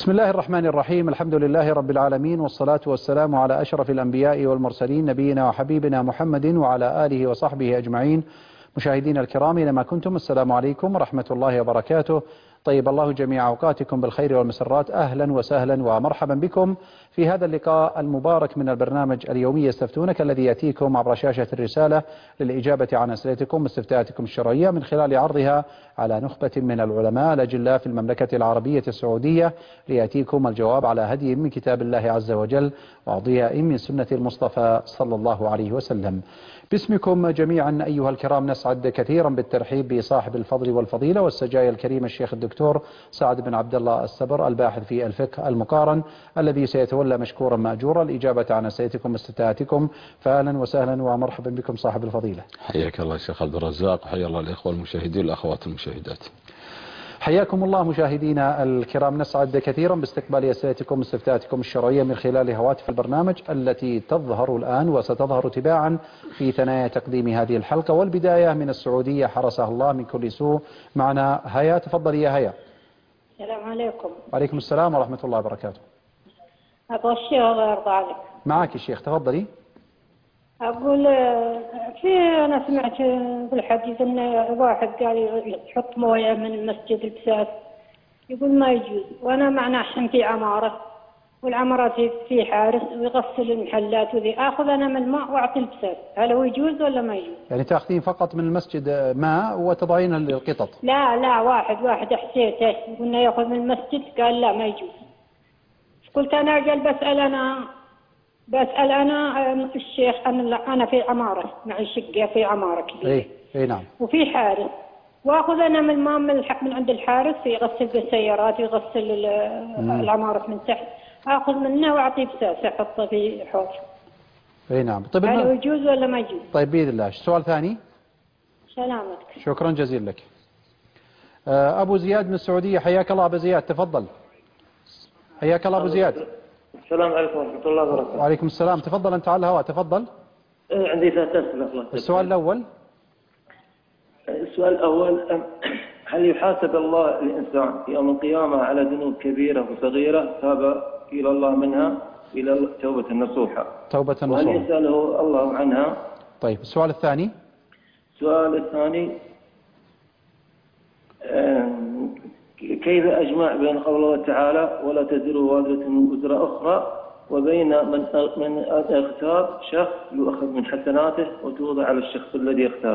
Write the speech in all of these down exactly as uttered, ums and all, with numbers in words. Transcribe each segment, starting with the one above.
بسم الله الرحمن الرحيم. الحمد لله رب العالمين، والصلاة والسلام على أشرف الأنبياء والمرسلين، نبينا وحبيبنا محمد وعلى آله وصحبه أجمعين. مشاهدينا الكرام، إنما كنتم، السلام عليكم ورحمة الله وبركاته. طيب الله جميع أوقاتكم بالخير والمسرات. أهلا وسهلا ومرحبا بكم في هذا اللقاء المبارك من البرنامج اليومي يستفتونك، الذي يأتيكم عبر شاشة الرسالة للإجابة عن أسئلتكم واستفتاءاتكم الشرعية من خلال عرضها على نخبة من العلماء الأجلاء في المملكة العربية السعودية، ليأتيكم الجواب على هدي من كتاب الله عز وجل وأضياء من سنة المصطفى صلى الله عليه وسلم. باسمكم جميعا أيها الكرام نسعد كثيرا بالترحيب بصاحب الفضل والفضيلة والسجايا الكريم، الشيخ الدكتور سعد بن عبد الله السبر، الباحث في الفقه المقارن، الذي سيتولى مشكورا مأجورا الإجابة عن أسئلتكم واستفتاءاتكم. فأهلا وسهلا ومرحبا بكم صاحب الفضيلة. حياك الله شيخ عبد الرزاق، وحيا الله الإخوة المشاهدين والأخوات المشاهدات. حياكم الله مشاهدينا الكرام. نسعد كثيرا باستقبال أسئلتكم واستفتاءاتكم الشرعية من خلال هواتف البرنامج التي تظهر الآن وستظهر تباعا في ثنايا تقديم هذه الحلقة. والبداية من السعودية حرسها الله من كل سوء. معنا هيا، تفضل يا هيا. السلام عليكم. وعليكم السلام ورحمة الله وبركاته. أبو الشيخ الله يرضى عليك. معك الشيخ، تفضلي. أقول في أنا سمعت بالحديث أن واحد قال يحط موية من المسجد البساس، يقول ما يجوز، وأنا معنا عشان في عمارة والعمارة في حارس ويغسل المحلات وذي، آخذ أنا من الماء وأعطي البساس، هل هو يجوز ولا ما يجوز؟ يعني تأخذين فقط من المسجد ماء وتضعين للقطط؟ لا لا، واحد واحد حسيته قلنا يأخذ من المسجد، قال لا ما يجوز. قلت أنا أجل بسأل أنا بسأل أنا الشيخ، أنا أنا في عمارة معي شقة في عمارة كبيرة. إيه إيه نعم. وفي حارس، وأخذ أنا من الماء من, من عند الحارس يغسل بالسيارات ويغسل العمارة من تحت، أخذ منه وأعطيه بساس أحطه في حوض. إيه نعم. طيب هل هو يجوز ولا ما يجوز؟ طيب بإذن الله. سؤال ثاني. سلامتك. شكرا جزيلا لك. أبو زياد من السعودية، حياك الله أبو زياد، تفضل. حياك الله أبو زياد. السلام عليكم ورحمة الله وبركاته. وعليكم السلام، تفضل أنت على الهواء، تفضل. عندي ثلاث أسئلة. السؤال الأول. السؤال الأول، هل يحاسب الله الإنسان يوم القيامة على ذنوب كبيرة وصغيرة تاب إلى الله منها إلى توبة نصوحة؟ توبة نصوحة. وهل يسأله الله عنها؟ طيب السؤال الثاني. السؤال الثاني، كيف أجمع بين قوله تعالى ولا تزر وازرة وزر أخرى وبين من من اغتاب شخص يؤخذ من حسناته وتوضع على الشخص الذي اغتاب؟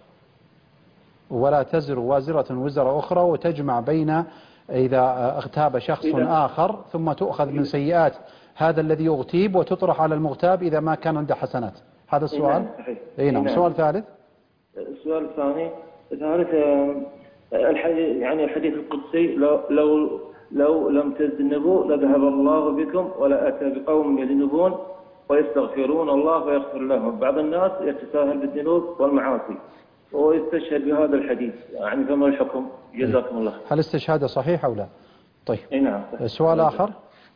ولا تزر وازرة وزر أخرى، وتجمع بين إذا اغتاب شخص آخر ثم تؤخذ من سيئات هذا الذي يغتيب وتطرح على المغتاب إذا ما كان عنده حسنات. هذا السؤال. اي نعم. السؤال الثالث. السؤال الثاني الثالث الحديث يعني الحديث القدسي، لو لو لو لم تذنبوا لذهب الله بكم ولا أتى بقوم يذنبون ويستغفرون الله فيغفر لهم. بعض الناس يتساهل بالذنوب والمعاصي ويستشهد بهذا الحديث، يعني فما الحكم؟ جزاكم الله. هل استشهاده صحيح أو لا؟ طيب. اي نعم. السؤال آخر.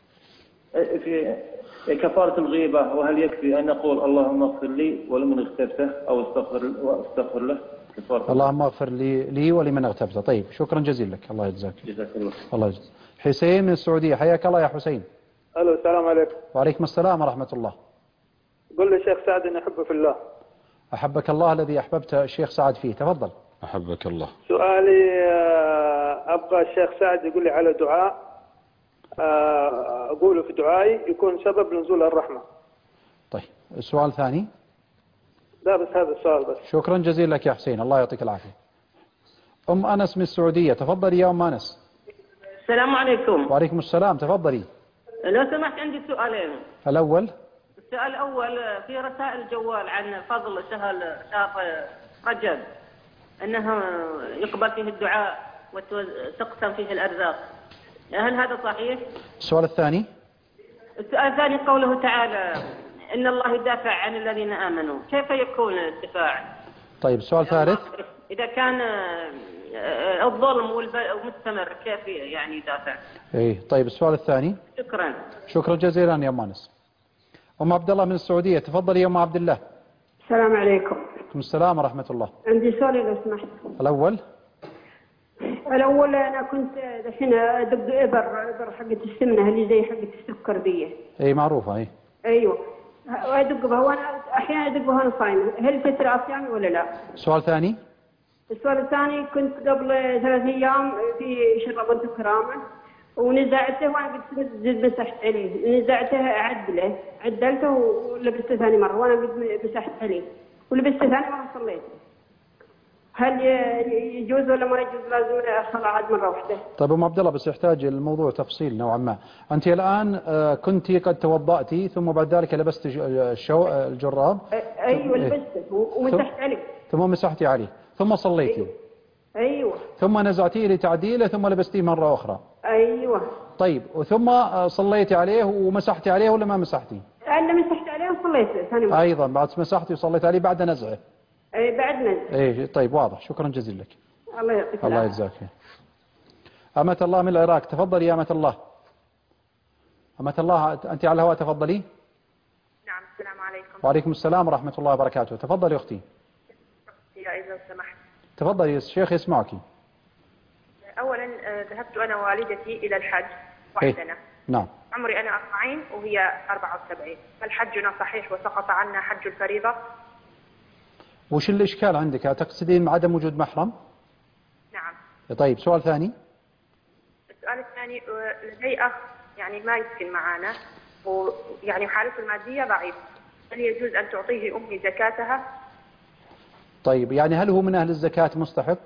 في كفارة الغيبة، وهل يكفي أن نقول اللهم اغفر لي ولمن اغتبته أو استغفر واستغفر له؟ اللهم اغفر لي لي ولمن اغتبته. طيب شكرا جزيلا لك، الله يجزاك. جزاك الله. الله يجزاك. حسين من السعودية، حياك الله يا حسين. الو السلام عليكم. وعليكم السلام ورحمة الله. قل لي شيخ سعد اني احبه في الله. أحبك الله الذي أحببت الشيخ سعد فيه، تفضل. أحبك الله. سؤالي أبغى الشيخ سعد يقول لي على دعاء أقوله في دعائي يكون سبب لنزول الرحمة. طيب السؤال الثاني. لا بس هذا السؤال بس. شكرا جزيلا لك يا حسين، الله يعطيك العافية. أم أنس من السعودية، تفضلي يا أم أنس. السلام عليكم. وعليكم السلام، تفضلي. لو سمحت عندي سؤالين. الأول. السؤال الأول، في رسائل الجوال عن فضل شهر شهر رجب أنه يقبل فيه الدعاء وتقسم فيه الأرزاق، هل هذا صحيح؟ السؤال الثاني. السؤال الثاني قوله تعالى إن الله يدافع عن الذين آمنوا، كيف يكون الدفاع؟ طيب السؤال الثالث. إذا كان الظلم والمستمر كيف يعني يدافع؟ إيه طيب السؤال الثاني. شكرا. شكرا جزيلا يا أم أنس. أم عبد الله من السعودية، تفضلي يا أم عبد الله. السلام عليكم. وعليكم السلام ورحمة الله. عندي سؤال لو سمحت. الأول. الأول أنا كنت دحين أدق إبر إبر حقة السمنة اللي زي حقة السكر دي. اي معروفة اي. أيوه وأدق بها وأنا أحيانا أدق بها وأنا صايمة، هل تسرع صيامي ولا لا؟ سؤال ثاني. السؤال الثاني كنت قبل ثلاث أيام في شرب بنت كرامة ونزعته وأنا قد زد مسحت عليه، نزعته عدله عدلته ولبسته ثاني مرة وأنا قد مسحت عليه ولبسته ثاني مرة صليت. هل يجوز ولا ما يجوز؟ لازم أصلي عاد مرة واحدة. طيب أم عبد الله بس يحتاج الموضوع تفصيل نوعا ما. أنت الآن كنت قد توضأتي ثم بعد ذلك لبست الشو الجراب. أيوه لبسته ومسحت عليه. ثم مسحتي عليه ثم صليتي. أيوه. ثم نزعتيه لتعديله ثم لبستيه مرة أخرى. أيوه. طيب وثم صليتي عليه ومسحتي عليه ولا ما مسحتي؟ أنا مسحت عليه وصليت ثاني مرة. أيضا بعد مسحتي وصليت عليه بعد نزعه. أي بعد نزعه. أي طيب واضح. شكرا جزيلا لك. الله يعطيك الله يجزاك خير. أمة الله من العراق تفضلي يا أمة الله. أمة الله أنت على الهواء تفضلي. نعم السلام عليكم. وعليكم السلام ورحمة الله وبركاته. تفضلي أختي. يا إذا سمحت. تفضلي الشيخ يسمعك. أولا ذهبت أنا ووالدتي إلى الحج وحدنا. نعم. عمري أنا أربعين وهي أربعة وسبعين. هل حجنا صحيح وسقط عنا حج الفريضة؟ وش الإشكال عندك؟ تقصدين عدم وجود محرم؟ نعم. طيب سؤال ثاني. السؤال الثاني لدي أخ يعني ما يسكن معنا ويعني حالته المادية ضعيفة، هل يجوز أن تعطيه أمي زكاتها؟ طيب يعني هل هو من أهل الزكاة مستحق؟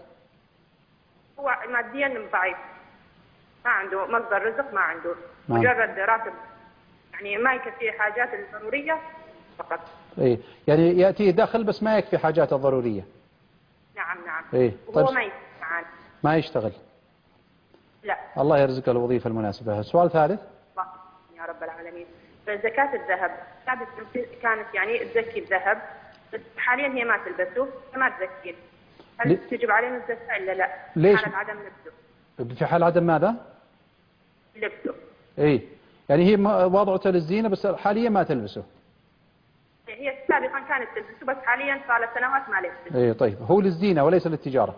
هو ماديا ضعيف ما عنده مصدر رزق، ما عنده نعم. مجرد راتب يعني ما يكفي حاجات الضرورية فقط. إيه يعني يأتيه دخل بس ما يكفي حاجاته الضرورية. نعم نعم. إيه طيب وهو ما يشتغل معنا. ما يشتغل. لا. الله يرزقه الوظيفة المناسبة. السؤال ثالث. يا رب العالمين. فزكاة الذهب كانت يعني تزكي الذهب بس حاليا هي ما تلبسه فما تزكيه، هل ل... تجب علينا الزكاة إلا لا؟ ليش؟ في حال عدم لبسه. في حال عدم ماذا؟ لبسه. إيه يعني هي وضعته للزينة بس حاليا ما تلبسه. هي سابقا كانت تلبسه بس حاليا صار له سنوات ما لبسه. إيه طيب هو للزينة وليس للتجارة.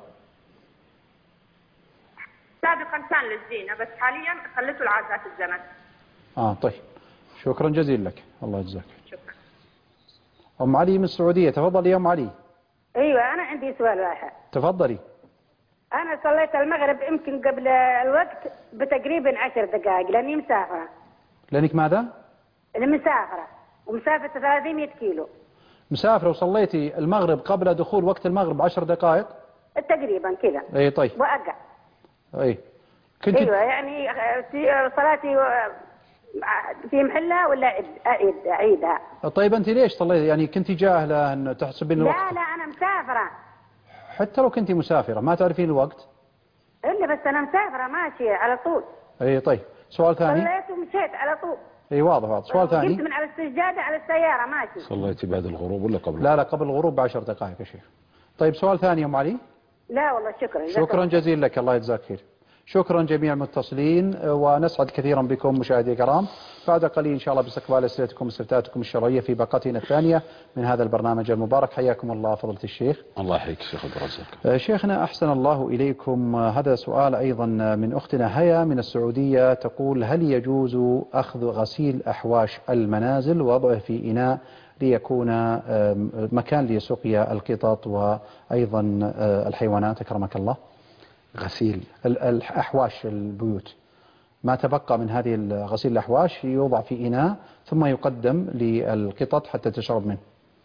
سابقا كان للزينة بس حاليا خلته لعادات الزمن. آه طيب شكرا جزيلا لك. الله يجزاك. شكرا. أم علي من السعودية تفضلي يا أم علي. أيوة أنا عندي سؤال واحد. تفضلي. أنا صليت المغرب يمكن قبل الوقت بتقريبا عشر دقائق لأني مسافرة. لأنك ماذا؟ أنا مسافرة ومسافة ثلاثمية كيلو. مسافرة وصليتي المغرب قبل دخول وقت المغرب عشر دقائق؟ تقريبا كذا. أي طيب. وأقع. أي. كنت أيوة يعني صلاتي في محلها ولا أعيد أعيدها؟ طيب أنت ليش صليتي؟ يعني كنت جاهلة أن تحسبين الوقت؟ لا لا أنا مسافرة. حتى لو كنت مسافرة ما تعرفين الوقت؟ إلا بس أنا مسافرة ماشية على طول. أي طيب سؤال ثاني. صليت ومشيت على طول. أي واضح واضح. سؤال ثاني. جبت من على السجادة على السيارة ماشي. صليتي بعد الغروب ولا قبل؟ لا لا قبل الغروب بعشر دقائق يا شيخ. طيب سؤال ثاني يا أم علي. لا والله شكرا. شكرا جزيلا لك. الله يجزاك خير. شكرا جميع المتصلين ونسعد كثيرا بكم مشاهدي الكرام. بعد قليل إن شاء الله باستقبال أسئلتكم واستفتاءاتكم الشرعية في باقتنا الثانية من هذا البرنامج المبارك. حياكم الله فضيلة الشيخ. الله يحييك شيخ عبد الرزاق. شيخنا أحسن الله إليكم. هذا سؤال أيضا من أختنا هيا من السعودية تقول هل يجوز أخذ غسيل أحواش المنازل ووضعه في إناء ليكون مكان لسقيا القطط وأيضا الحيوانات أكرمك الله؟ غسيل الأحواش البيوت ما تبقى من هذه غسيل الأحواش يوضع في إناء ثم يقدم للقطط حتى تشرب منه.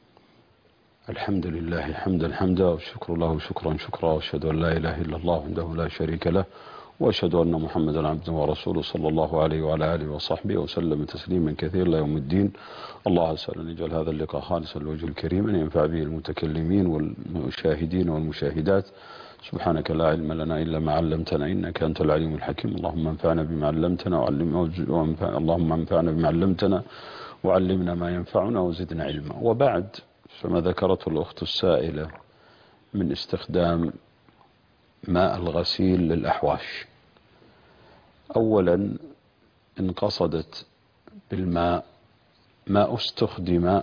الحمد لله حمدا حمدا والشكر له شكرا شكرا واشهد ان لا اله الا الله وحده لا شريك له واشهد ان محمدا عبده ورسوله صلى الله عليه وعلى اله وصحبه وسلم تسليما كثيرا الى يوم الدين. الله اسال ان يجعل هذا اللقاء خالصا لوجه الكريم ان ينفع به المتكلمين والمشاهدين والمشاهدات. سبحانك لا علم لنا إلا ما علمتنا إنك أنت العليم الحكيم. اللهم انفعنا بما علمتنا وعلم اللهم انفعنا بما علمتنا وعلمنا ما ينفعنا وزدنا علما. وبعد فما ذكرته الأخت السائلة من استخدام ماء الغسيل للأحواش. أولا إن قصدت بالماء ما استخدم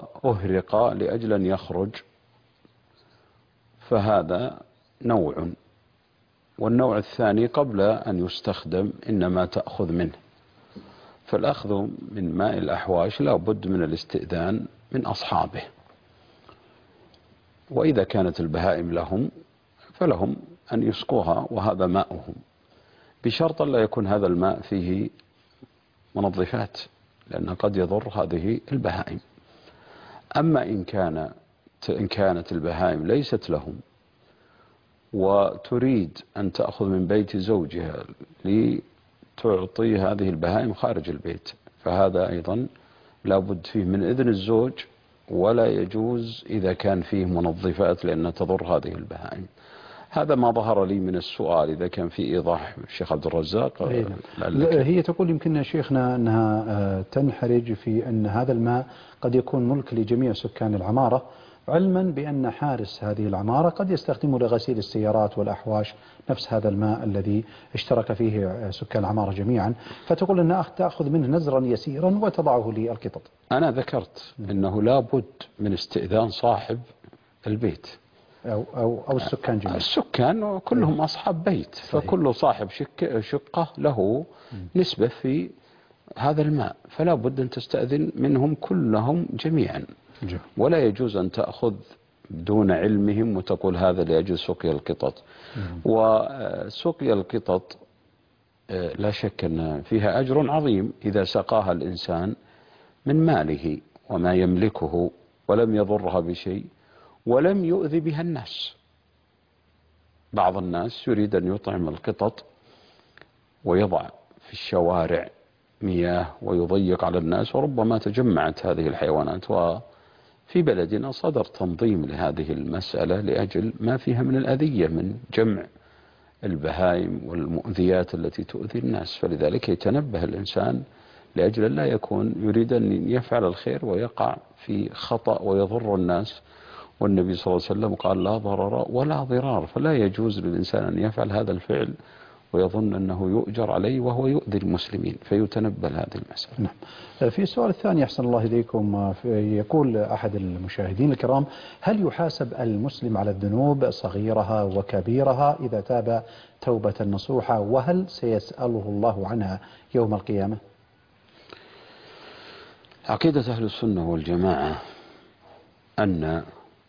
وأهرق لأجل أن يخرج فهذا نوع والنوع الثاني قبل أن يستخدم إنما تأخذ منه. فالأخذ من ماء الأحواش لا بد من الاستئذان من أصحابه، وإذا كانت البهائم لهم فلهم أن يسقوها وهذا ماؤهم، بشرط لا يكون هذا الماء فيه منظفات لأنه قد يضر هذه البهائم. أما إن كان إن كانت البهائم ليست لهم وتريد أن تأخذ من بيت زوجها لتعطي هذه البهائم خارج البيت، فهذا أيضا لا بد فيه من إذن الزوج، ولا يجوز إذا كان فيه منظفات لأن تضر هذه البهائم. هذا ما ظهر لي من السؤال، إذا كان في إيضاح الشيخ عبد الرزاق. هي تقول يمكن شيخنا أنها تنحرج في أن هذا الماء قد يكون ملك لجميع سكان العمارة، علما بأن حارس هذه العمارة قد يستخدمه لغسيل السيارات والأحواش، نفس هذا الماء الذي اشترك فيه سكان العمارة جميعا، فتقول أنها تأخذ منه نزرا يسيرا وتضعه للقطط. أنا ذكرت أنه لا بد من استئذان صاحب البيت أو, أو, أو السكان جميعا. السكان كلهم أصحاب بيت، فكل صاحب شك شقة له نسبة في هذا الماء، فلا بد أن تستأذن منهم كلهم جميعا، ولا يجوز أن تأخذ دون علمهم وتقول هذا لأجل سقيا القطط. وسقيا القطط لا شك أن فيها أجر عظيم إذا سقاها الإنسان من ماله وما يملكه ولم يضرها بشيء ولم يؤذي بها الناس. بعض الناس يريد أن يطعم القطط ويضع في الشوارع مياه ويضيق على الناس، وربما تجمعت هذه الحيوانات. وفي بلدنا صدر تنظيم لهذه المسألة لأجل ما فيها من الأذية من جمع البهائم والمؤذيات التي تؤذي الناس، فلذلك يتنبه الإنسان لأجل لا يكون يريد أن يفعل الخير ويقع في خطأ ويضر الناس. والنبي صلى الله عليه وسلم قال لا ضرر ولا ضرار، فلا يجوز للإنسان أن يفعل هذا الفعل ويظن أنه يؤجر عليه وهو يؤذي المسلمين، فيتنبه هذه المسألة. نعم. في السؤال الثاني أحسن الله إليكم، يقول أحد المشاهدين الكرام: هل يحاسب المسلم على الذنوب صغيرها وكبيرها إذا تاب توبة نصوحة، وهل سيسأله الله عنها يوم القيامة؟ عقيدة أهل السنة والجماعة أن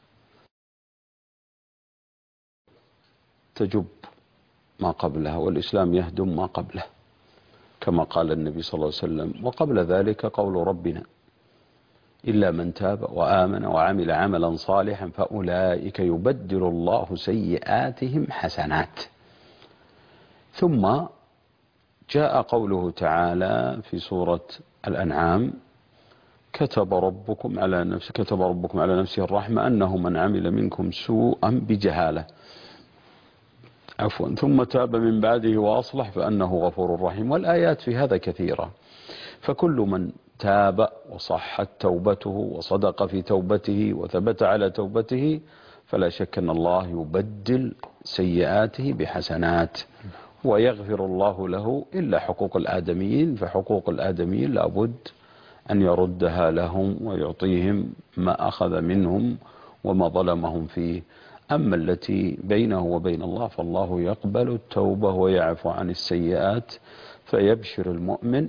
تجب ما قبلها، والإسلام يهدم ما قبله كما قال النبي صلى الله عليه وسلم. وقبل ذلك قول ربنا: إلا من تاب وآمن وعمل عملا صالحا فأولئك يبدل الله سيئاتهم حسنات. ثم جاء قوله تعالى في سورة الأنعام: كتب ربكم على نفسه كتب ربكم على نفسه الرحمة أنه من عمل منكم سوءا بجهالة عفوا ثم تاب من بعده وأصلح فأنه غفور رحيم. والآيات في هذا كثيرة، فكل من تاب وصحت توبته وصدق في توبته وثبت على توبته فلا شك أن الله يبدل سيئاته بحسنات ويغفر الله له، إلا حقوق الآدميين، فحقوق الآدميين لابد أن يردها لهم ويعطيهم ما أخذ منهم وما ظلمهم فيه. أما التي بينه وبين الله فالله يقبل التوبة ويعفو عن السيئات، فيبشر المؤمن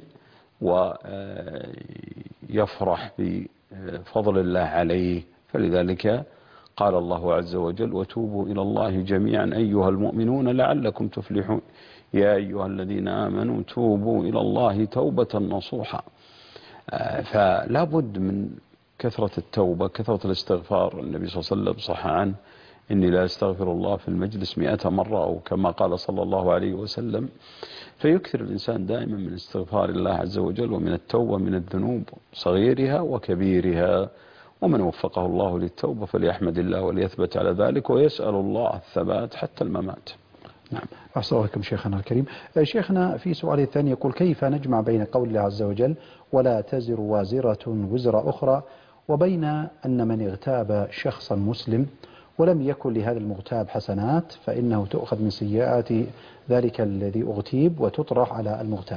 ويفرح بفضل الله عليه. فلذلك قال الله عز وجل: وتوبوا إلى الله جميعا أيها المؤمنون لعلكم تفلحون يا أيها الذين آمنوا توبوا إلى الله توبة نصوحا. فلا بد من كثرة التوبة، كثرة الاستغفار. النبي صلى الله عليه وسلم صح عنه: إني لا أستغفر الله في المجلس مئة مرة، أو كما قال صلى الله عليه وسلم. فيكثر الإنسان دائما من استغفار الله عز وجل ومن التوبة من الذنوب صغيرها وكبيرها. ومن وفقه الله للتوبة فليحمد الله وليثبت على ذلك ويسأل الله الثبات حتى الممات. نعم. أحسن الله إليكم شيخنا الكريم. شيخنا في سؤال الثاني يقول: كيف نجمع بين قول الله عز وجل ولا تزر وازرة وزر أخرى وبين أن من اغتاب شخصا مسلم ولم يكن لهذا المغتاب حسنات فإنه تؤخذ من سيئات ذلك الذي اغتيب وتطرح على المغتاب؟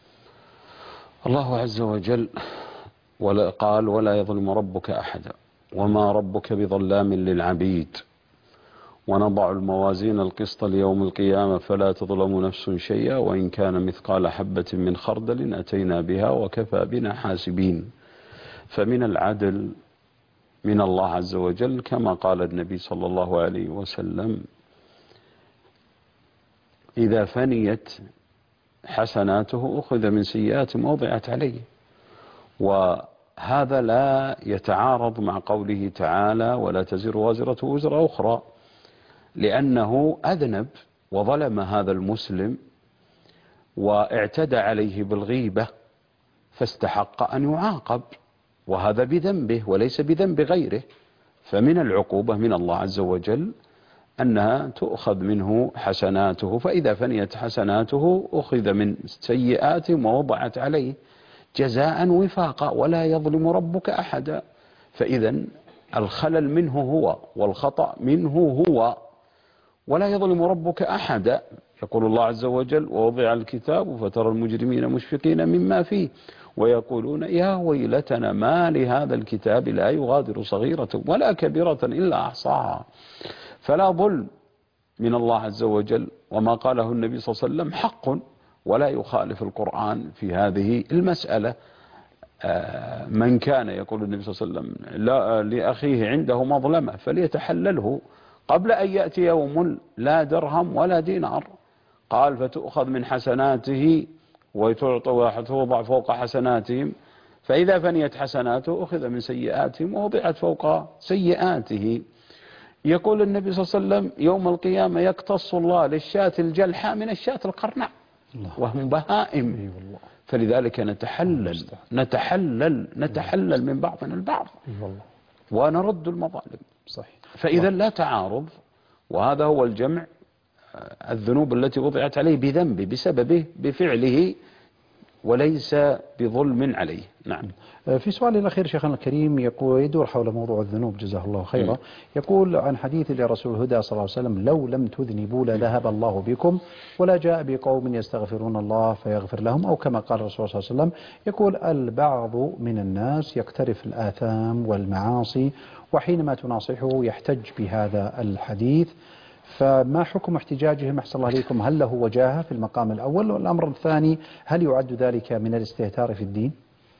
الله عز وجل ولا قال: ولا يظلم ربك أحدا وما ربك بظلام للعبيد ونضع الموازين القسط ليوم القيامة فلا تظلم نفس شيئا وإن كان مثقال حبة من خردل أتينا بها وكفى بنا حاسبين. فمن العدل من الله عز وجل كما قال النبي صلى الله عليه وسلم: إذا فنيت حسناته أخذ من سيئات ما وضعت عليه. وهذا لا يتعارض مع قوله تعالى: ولا تزر وازرة وزر أخرى، لأنه أذنب وظلم هذا المسلم واعتدى عليه بالغيبة فاستحق أن يعاقب، وهذا بذنبه وليس بذنب غيره. فمن العقوبة من الله عز وجل أنها تؤخذ منه حسناته، فإذا فنيت حسناته أخذ من سيئاته ووضعت عليه جزاء وفاقا، ولا يظلم ربك أحدا. فإذا الخلل منه هو والخطأ منه هو، ولا يظلم ربك أحدا. يقول الله عز وجل: ووضع الكتاب فترى المجرمين مشفقين مما فيه ويقولون يا ويلتنا ما لهذا الكتاب لا يغادر صغيرة ولا كبيرة إلا أحصاها. فلا ظلم من الله عز وجل، وما قاله النبي صلى الله عليه وسلم حق ولا يخالف القرآن في هذه المسألة. من كان يقول النبي صلى الله عليه وسلم لا لأخيه عنده مظلمة فليتحلله قبل أن يأتي يوم لا درهم ولا دينار. قال: فتؤخذ من حسناته وتوضع فوق حسناتهم، فإذا فنيت حسناته أخذ من سيئاتهم ووضعت فوق سيئاته. يقول النبي صلى الله عليه وسلم: يوم القيامة يقتص الله للشاة الجلحة من الشاة القرناء وهم بهائم. فلذلك نتحلل نتحلل نتحلل من بعضنا البعض ونرد المظالم. فإذا لا تعارض، وهذا هو الجمع. الذنوب التي وضعت عليه بذنبه بسببه بفعله وليس بظلم عليه. نعم. في سؤال الأخير شيخنا الكريم يقول يدور حول موضوع الذنوب جزاه الله خيرا. يقول عن حديث لرسول الهدى صلى الله عليه وسلم: لو لم تذنبوا لذهب الله بكم ولا جاء بقوم يستغفرون الله فيغفر لهم، أو كما قال الرسول صلى الله عليه وسلم. يقول: البعض من الناس يقترف الآثام والمعاصي، وحينما تناصحه يحتج بهذا الحديث، فما حكم احتجاجهم أحسن الله عليكم؟ هل له وجاهة في المقام الأول؟ والأمر الثاني: هل يعد ذلك من الاستهتار في الدين؟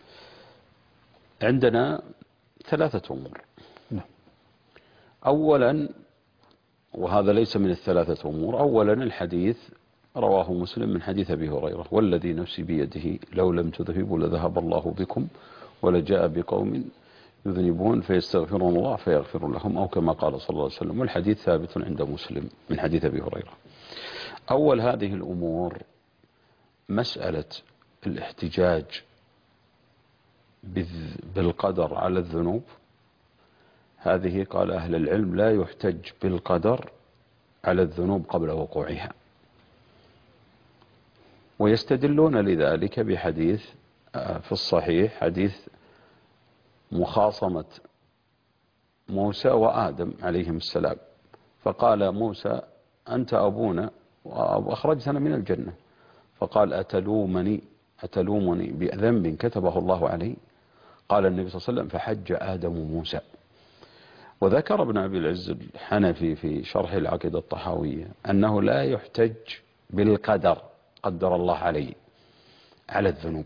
عندنا ثلاثة أمور. نعم. أولا، وهذا ليس من الثلاثة أمور، أولا الحديث رواه مسلم من حديث أبي هريرة: والذي نفسي بيده لو لم تذهبوا لذهب الله بكم ولجاء بقوم يذنبون فيستغفرون الله فيغفر لهم، أو كما قال صلى الله عليه وسلم. والحديث ثابت عند مسلم من حديث أبي هريرة. أول هذه الأمور مسألة الاحتجاج بالقدر على الذنوب، هذه قال أهل العلم لا يحتج بالقدر على الذنوب قبل وقوعها، ويستدلون لذلك بحديث في الصحيح، حديث مخاصمة موسى وآدم عليهم السلام. فقال موسى: أنت أبونا وأخرجتنا من الجنة. فقال: أتلومني أتلومني بذنب كتبه الله علي؟ قال النبي صلى الله عليه وسلم: فحج آدم موسى. وذكر ابن أبي العز الحنفي في شرح العقيدة الطحاوية أنه لا يحتج بالقدر قدر الله عليه على الذنوب.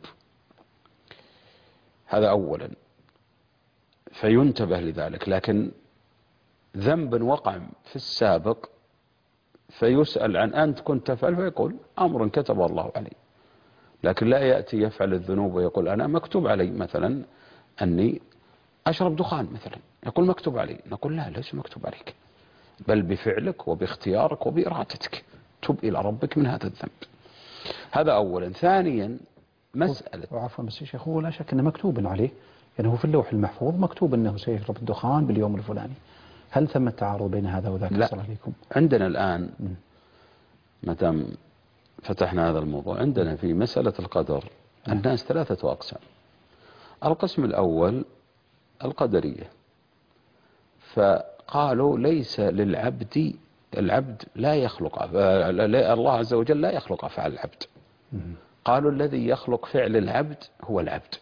هذا أولا، فينتبه لذلك. لكن ذنب وقع في السابق فيسأل عن أنت كنت تفعل، فيقول: أمر كتب الله علي. لكن لا يأتي يفعل الذنوب ويقول: أنا مكتوب علي مثلا أني أشرب دخان مثلا، يقول مكتوب علي. نقول: لا، ليس مكتوب عليك، بل بفعلك وباختيارك وبإرادتك تب إلى ربك من هذا الذنب. هذا أولا. ثانيا، مسألة عفوا بس يا شيخ، هو لا شك أنه مكتوب عليه، يعني هو في اللوح المحفوظ مكتوب أنه سيشرب الدخان باليوم الفلاني. هل ثم تعارض بين هذا وذاك؟ لا. السلام عليكم. عندنا الآن ما دام فتحنا هذا الموضوع، عندنا في مسألة القدر الناس ثلاثة أقسام. القسم الأول القدرية، فقالوا ليس للعبد العبد لا يخلق، الله عز وجل لا يخلق أفعال العبد. قالوا الذي يخلق فعل العبد هو العبد.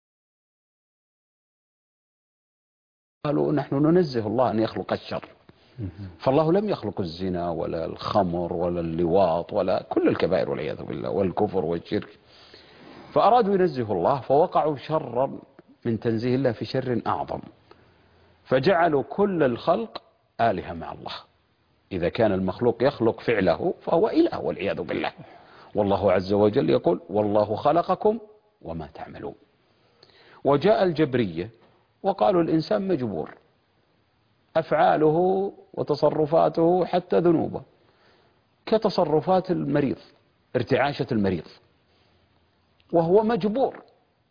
قالوا نحن ننزه الله أن يخلق الشر، فالله لم يخلق الزنا ولا الخمر ولا اللواط ولا كل الكبائر والعياذ بالله والكفر والشرك، فأرادوا ينزهوا الله فوقعوا شرا من تنزيه الله في شر أعظم، فجعلوا كل الخلق آلهة مع الله. إذا كان المخلوق يخلق فعله فهو إله والعياذ بالله. والله عز وجل يقول والله خلقكم وما تعملون. وجاء الجبرية وقالوا الإنسان مجبور، أفعاله وتصرفاته حتى ذنوبه كتصرفات المريض، ارتعاشة المريض، وهو مجبور.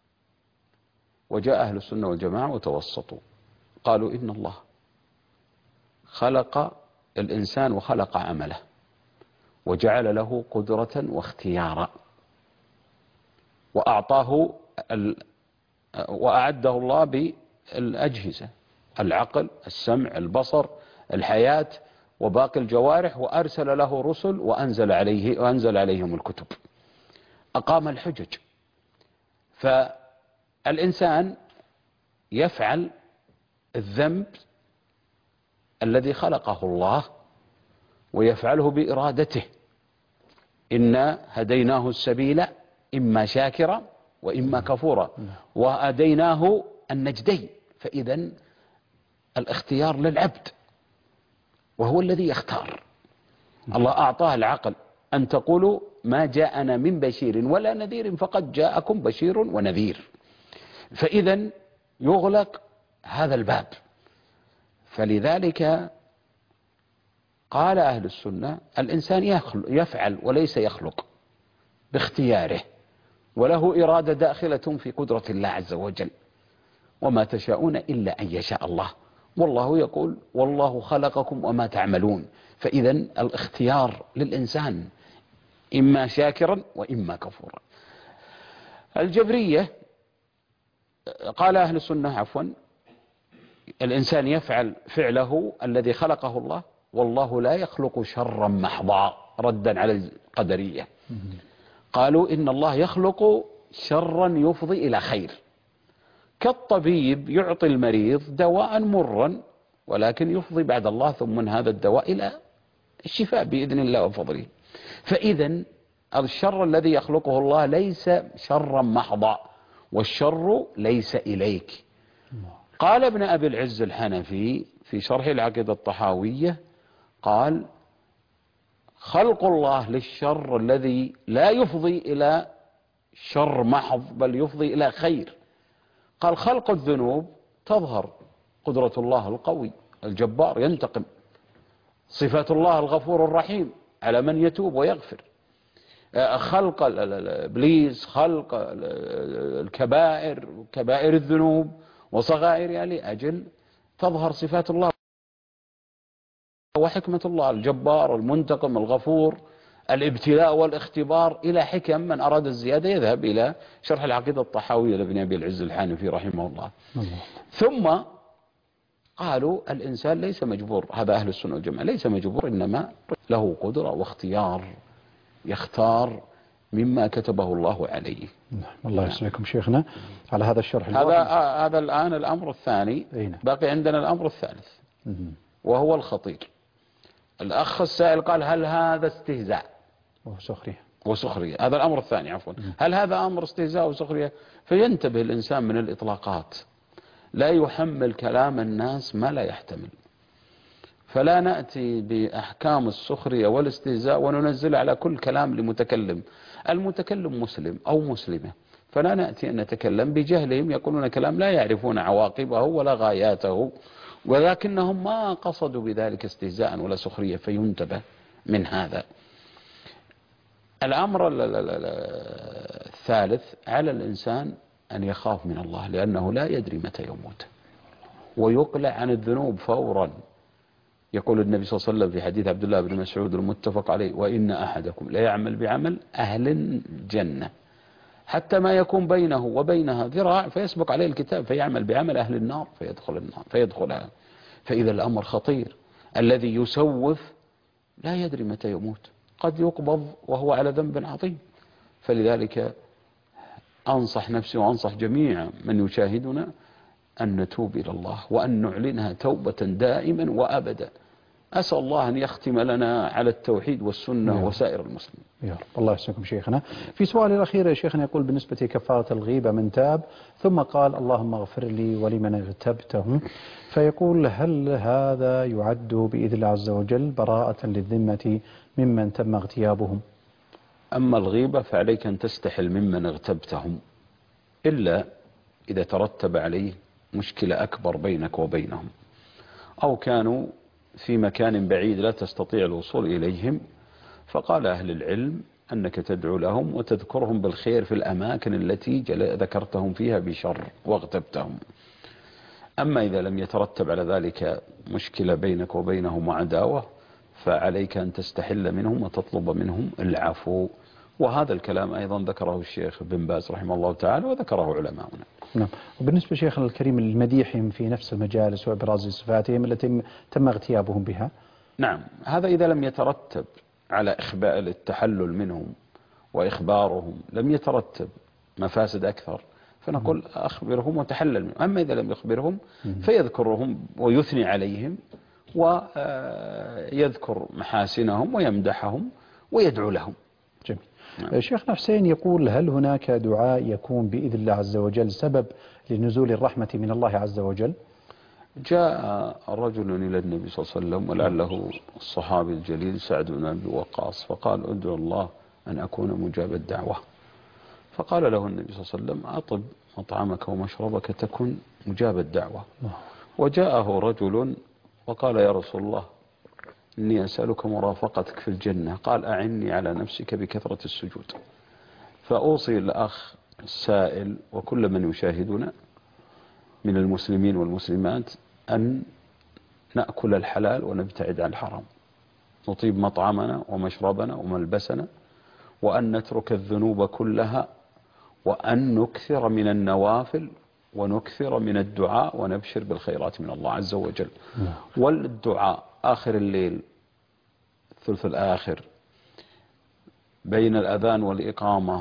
وجاء أهل السنة والجماعة وتوسطوا، قالوا إن الله خلق الإنسان وخلق عمله وجعل له قدرة واختيارا، وأعطاه ال... وأعده الله بالأجهزة، العقل، السمع، البصر، الحياة وباقي الجوارح، وأرسل له رسل وأنزل عليه وأنزل عليهم الكتب، أقام الحجج. فالإنسان يفعل الذنب الذي خلقه الله ويفعله بإرادته. إنا هديناه السبيل إما شاكرا وإما كفورا وهديناه النجدين. فإذا الاختيار للعبد وهو الذي يختار. الله أعطاه العقل أن تقولوا ما جاءنا من بشير ولا نذير فقد جاءكم بشير ونذير. فإذا يغلق هذا الباب. فلذلك قال أهل السنة الإنسان يفعل وليس يخلق باختياره، وله إرادة داخلة في قدرة الله عز وجل، وما تشاءون إلا أن يشاء الله. والله يقول والله خلقكم وما تعملون. فإذا الاختيار للإنسان إما شاكرا وإما كفورا. الجبرية قال أهل السنة عفوا الإنسان يفعل فعله الذي خلقه الله، والله لا يخلق شرا محضا، ردا على القدرية. قالوا إن الله يخلق شرا يفضي إلى خير، كالطبيب يعطي المريض دواء مرا ولكن يفضي بعد الله ثم من هذا الدواء إلى الشفاء بإذن الله وفضله. فإذا الشر الذي يخلقه الله ليس شرا محضا، والشر ليس إليك. قال ابن أبي العز الحنفي في شرح العقيدة الطحاوية قال خلق الله للشر الذي لا يفضي إلى شر محض بل يفضي إلى خير. قال خلق الذنوب تظهر قدرة الله القوي الجبار ينتقم، صفات الله الغفور الرحيم على من يتوب ويغفر. خلق إبليس، خلق الكبائر كبائر الذنوب وصغائرها لأجل تظهر صفات الله وحكمة الله الجبار المنتقم الغفور، الابتلاء والاختبار إلى حكم. من أراد الزيادة يذهب إلى شرح العقيدة الطحاوية لابن أبي العز الحنفي رحمه الله. الله. ثم قالوا الإنسان ليس مجبور، هذا أهل السنة والجماعة، ليس مجبور، إنما له قدرة واختيار، يختار مما كتبه الله عليه. الله يسلمكم شيخنا على هذا الشرح. هذا هذا الآن الأمر الثاني. أين؟ باقي عندنا الأمر الثالث وهو الخطير. الأخ السائل قال هل هذا استهزاء وسخرية وسخرية؟ هذا الأمر الثاني عفوا. هل هذا أمر استهزاء وسخرية؟ فينتبه الإنسان من الإطلاقات، لا يحمل كلام الناس ما لا يحتمل. فلا نأتي بأحكام السخرية والاستهزاء وننزل على كل كلام لمتكلم. المتكلم مسلم أو مسلمة، فلا نأتي أن نتكلم بجهلهم، يقولون كلام لا يعرفون عواقبه ولا غاياته، ولكنهم ما قصدوا بذلك استهزاء ولا سخرية، فينتبه من هذا. الأمر الثالث على الإنسان أن يخاف من الله، لأنه لا يدري متى يموت، ويقلع عن الذنوب فورا. يقول النبي صلى الله عليه وسلم في حديث عبد الله بن مسعود المتفق عليه وإن أحدكم لا يعمل بعمل أهل الجنة حتى ما يكون بينه وبينها ذراع فيسبق عليه الكتاب فيعمل بعمل أهل النار فيدخل النار فيدخلها. فإذا الأمر خطير. الذي يسوف لا يدري متى يموت، قد يقبض وهو على ذنب عظيم. فلذلك أنصح نفسي وأنصح جميع من يشاهدنا أن نتوب إلى الله وأن نعلنها توبة دائما وأبدا. أسأل الله أن يختم لنا على التوحيد والسنة وسائر المسلمين. يا رب. الله يحسنكم شيخنا. في سؤال الأخير يا شيخنا يقول بالنسبة كفارة الغيبة من تاب ثم قال اللهم اغفر لي ولمن اغتبته، فيقول هل هذا يعد بإذن الله عز وجل براءة للذمة ممن تم اغتيابهم؟ أما الغيبة فعليك أن تستحل ممن اغتبتهم، إلا إذا ترتب عليه مشكلة أكبر بينك وبينهم، أو كانوا في مكان بعيد لا تستطيع الوصول إليهم، فقال أهل العلم أنك تدعو لهم وتذكرهم بالخير في الأماكن التي ذكرتهم فيها بشر واغتبتهم. أما إذا لم يترتب على ذلك مشكلة بينك وبينهم وعداوة، فعليك أن تستحل منهم وتطلب منهم العفو. وهذا الكلام أيضا ذكره الشيخ بن باز رحمه الله تعالى وذكره علماؤنا. نعم. وبالنسبة شيخنا الكريم المديحهم في نفس المجالس وإبراز صفاتهم التي تم اغتيابهم بها؟ نعم، هذا إذا لم يترتب على إخبار التحلل منهم وإخبارهم، لم يترتب مفاسد أكثر، فنقول أخبرهم وتحلل منهم. أما إذا لم يخبرهم فيذكرهم ويثني عليهم ويذكر محاسنهم ويمدحهم ويدعو لهم. جميل. نعم. شيخنا حسين يقول هل هناك دعاء يكون بإذن الله عز وجل سبب لنزول الرحمة من الله عز وجل؟ جاء رجل إلى النبي صلى الله عليه وسلم ولعله الصحابي الجليل سعد بن أبي وقاص، فقال ادعو الله أن أكون مجاب الدعوة. فقال له النبي صلى الله عليه وسلم أطب مطعمك ومشربك تكن مجاب الدعوة. وجاءه رجل وقال يا رسول الله إني أسألك مرافقتك في الجنة، قال أعني على نفسك بكثرة السجود. فأوصي الأخ السائل وكل من يشاهدنا من المسلمين والمسلمات أن نأكل الحلال ونبتعد عن الحرام، نطيب مطعمنا ومشربنا وملبسنا، وأن نترك الذنوب كلها، وأن نكثر من النوافل ونكثر من الدعاء ونبشر بالخيرات من الله عز وجل. والدعاء آخر الليل الثلث الآخر بين الأذان والإقامة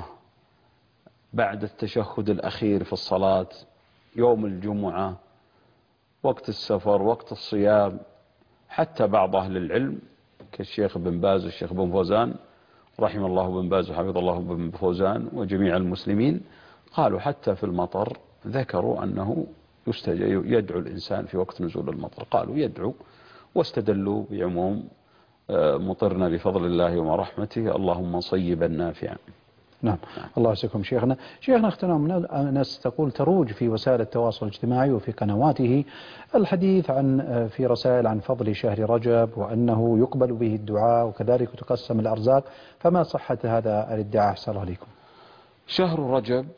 بعد التشهد الأخير في الصلاة يوم الجمعة وقت السفر وقت الصيام، حتى بعض أهل العلم كالشيخ بن باز والشيخ بن فوزان رحم الله بن باز وحفظ الله بن فوزان وجميع المسلمين قالوا حتى في المطر ذكروا أنه يدعو الإنسان في وقت نزول المطر، قالوا يدعو واستدلوا بعموم مطرنا بفضل الله ورحمته اللهم صيبا نافعا. نعم. الله يسعدكم شيخنا. شيخنا اختنا ناس تقول تروج في وسائل التواصل الاجتماعي وفي قنواته الحديث عن في رسائل عن فضل شهر رجب وأنه يقبل به الدعاء وكذلك تقسم الأرزاق، فما صحة هذا الادعاء أحسن الله عليكم؟ شهر رجب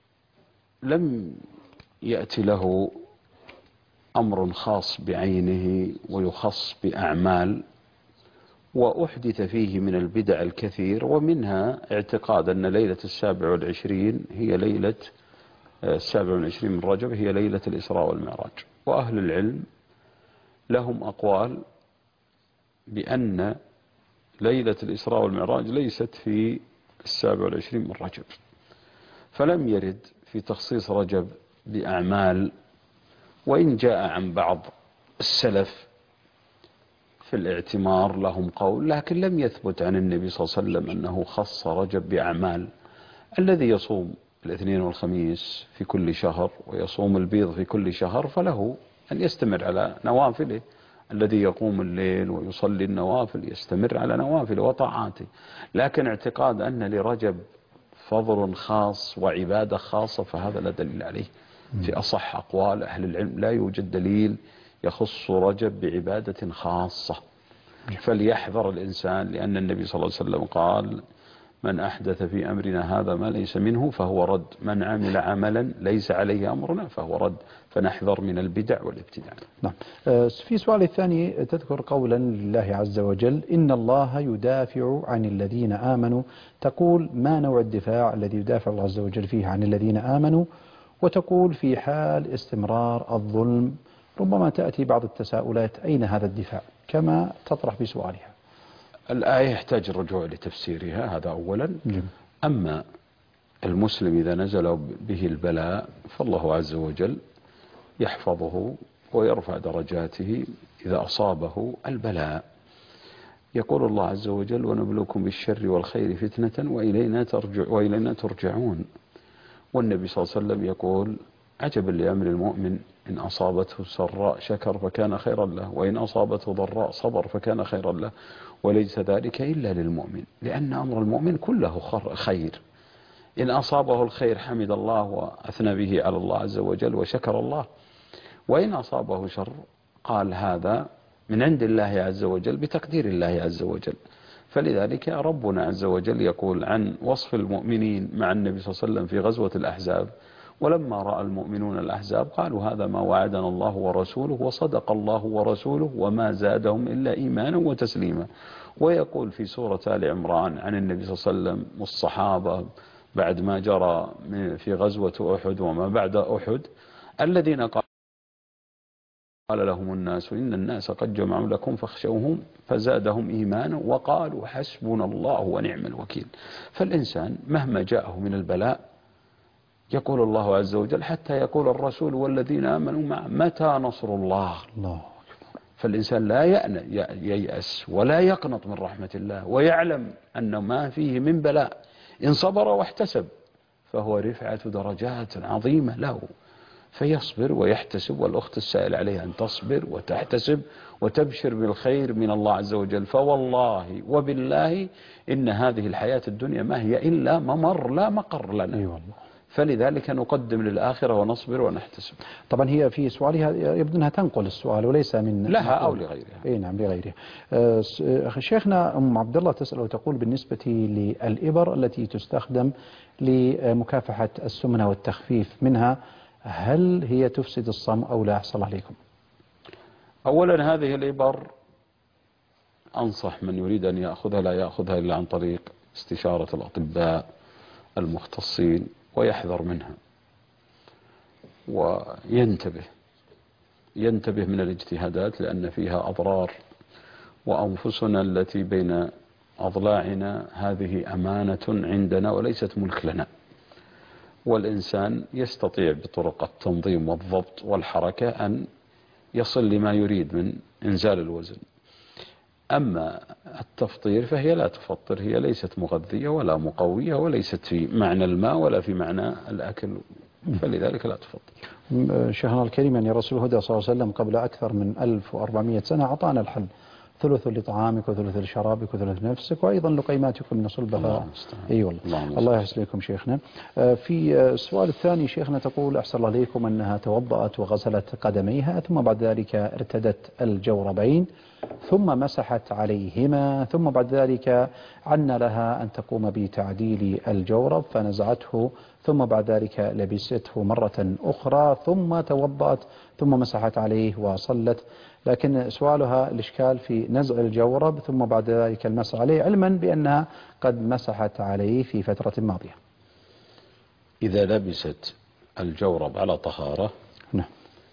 لم يأتي له أمر خاص بعينه ويخص بأعمال، وأحدث فيه من البدع الكثير، ومنها اعتقاد أن ليلة السابع والعشرين هي ليلة السابع والعشرين من رجب هي ليلة الإسراء والمعراج. وأهل العلم لهم أقوال بأن ليلة الإسراء والمعراج ليست في السابع والعشرين من رجب، فلم يرد في تخصيص رجب بأعمال، وإن جاء عن بعض السلف في الاعتمار لهم قول، لكن لم يثبت عن النبي صلى الله عليه وسلم أنه خص رجب بأعمال. الذي يصوم الاثنين والخميس في كل شهر ويصوم البيض في كل شهر فله أن يستمر على نوافله، الذي يقوم الليل ويصلي النوافل يستمر على نوافله وطاعاته. لكن اعتقاد أن لرجب فضل خاص وعبادة خاصة فهذا لا دليل عليه. في أصح أقوال أهل العلم لا يوجد دليل يخص رجب بعبادة خاصة، فليحذر الإنسان، لأن النبي صلى الله عليه وسلم قال من أحدث في أمرنا هذا ما ليس منه فهو رد، من عمل عملا ليس عليه أمرنا فهو رد، فنحذر من البدع والابتداع. نعم. في سؤال الثاني تذكر قولا لله عز وجل إن الله يدافع عن الذين آمنوا، تقول ما نوع الدفاع الذي يدافع الله عز وجل فيه عن الذين آمنوا؟ وتقول في حال استمرار الظلم ربما تأتي بعض التساؤلات أين هذا الدفاع كما تطرح بسؤالها. الآية يحتاج الرجوع لتفسيرها، هذا أولا. جميل. أما المسلم إذا نزل به البلاء فالله عز وجل يحفظه ويرفع درجاته إذا أصابه البلاء. يقول الله عز وجل: ونبلوكم بالشر والخير فتنة وإلينا, ترجع وإلينا ترجعون. والنبي صلى الله عليه وسلم يقول: عجبا لأمر المؤمن، إن أصابته سراء شكر فكان خيرا له، وإن أصابته ضراء صبر فكان خيرا له، وليس ذلك إلا للمؤمن، لأن أمر المؤمن كله خير. إن أصابه الخير حمد الله وأثنى به على الله عز وجل وشكر الله، وإن أصابه شر قال هذا من عند الله عز وجل بتقدير الله عز وجل. فلذلك ربنا عز وجل يقول عن وصف المؤمنين مع النبي صلى الله عليه وسلم في غزوة الأحزاب: ولما رأى المؤمنون الأحزاب قالوا هذا ما وعدنا الله ورسوله وصدق الله ورسوله وما زادهم إلا إيمانا وتسليما. ويقول في سورة آل عمران عن النبي صلى الله عليه وسلم والصحابة بعد ما جرى في غزوة أحد وما بعد أحد: الذين قال لهم الناس إن الناس قد جمعوا لكم فاخشوهم فزادهم إيمانا وقالوا حسبنا الله ونعم الوكيل. فالإنسان مهما جاءه من البلاء يقول الله عز وجل، حتى يقول الرسول والذين آمنوا معه: متى نصر الله؟ الله. فالإنسان لا ييأس ولا يقنط من رحمة الله، ويعلم أن ما فيه من بلاء إن صبر واحتسب فهو رفعة درجات عظيمة له، فيصبر ويحتسب. والأخت السائل عليها أن تصبر وتحتسب وتبشر بالخير من الله عز وجل. فوالله وبالله إن هذه الحياة الدنيا ما هي إلا ممر لا مقر لنا. أي والله. فلذلك نقدم للآخرة ونصبر ونحتسب. طبعا هي في سؤالها يبدو أنها تنقل السؤال وليس من لها أو لغيرها. اي نعم لغيرها. أه شيخنا أم عبد الله تسأل وتقول: بالنسبة للإبر التي تستخدم لمكافحة السمنة والتخفيف منها، هل هي تفسد الصوم أو لا؟ أحسن الله عليكم. أولا هذه الإبر أنصح من يريد أن يأخذها لا يأخذها إلا عن طريق استشارة الأطباء المختصين، ويحذر منها وينتبه ينتبه من الاجتهادات، لأن فيها أضرار. وأنفسنا التي بين أضلاعنا هذه أمانة عندنا وليست ملك لنا، والإنسان يستطيع بطرق التنظيم والضبط والحركة أن يصل لما يريد من إنزال الوزن. أما التفطير فهي لا تفطر، هي ليست مغذية ولا مقوية، وليست في معنى الماء ولا في معنى الأكل، فلذلك لا تفطر. شيخنا الكريم، يعني رسول الهدى صلى الله عليه وسلم قبل أكثر من ألف وأربعمائة سنة أعطانا الحل: ثلث لطعامك وثلث لشرابك وثلث لنفسك وأيضا لقيماتكم نصلبها. أي والله. الله, الله يحسن شيخنا. في السؤال الثاني شيخنا تقول: أحسن الله عليكم أنها توضأت وغسلت قدميها ثم بعد ذلك ارتدت الجوربين ثم مسحت عليهما، ثم بعد ذلك عن لها أن تقوم بتعديل الجورب فنزعته، ثم بعد ذلك لبسته مرة أخرى ثم توضأت ثم مسحت عليه وصلت. لكن سؤالها الإشكال في نزع الجورب ثم بعد ذلك المسح عليه، علما بأنها قد مسحت عليه في فترة ماضية. إذا لبست الجورب على طهارة نعم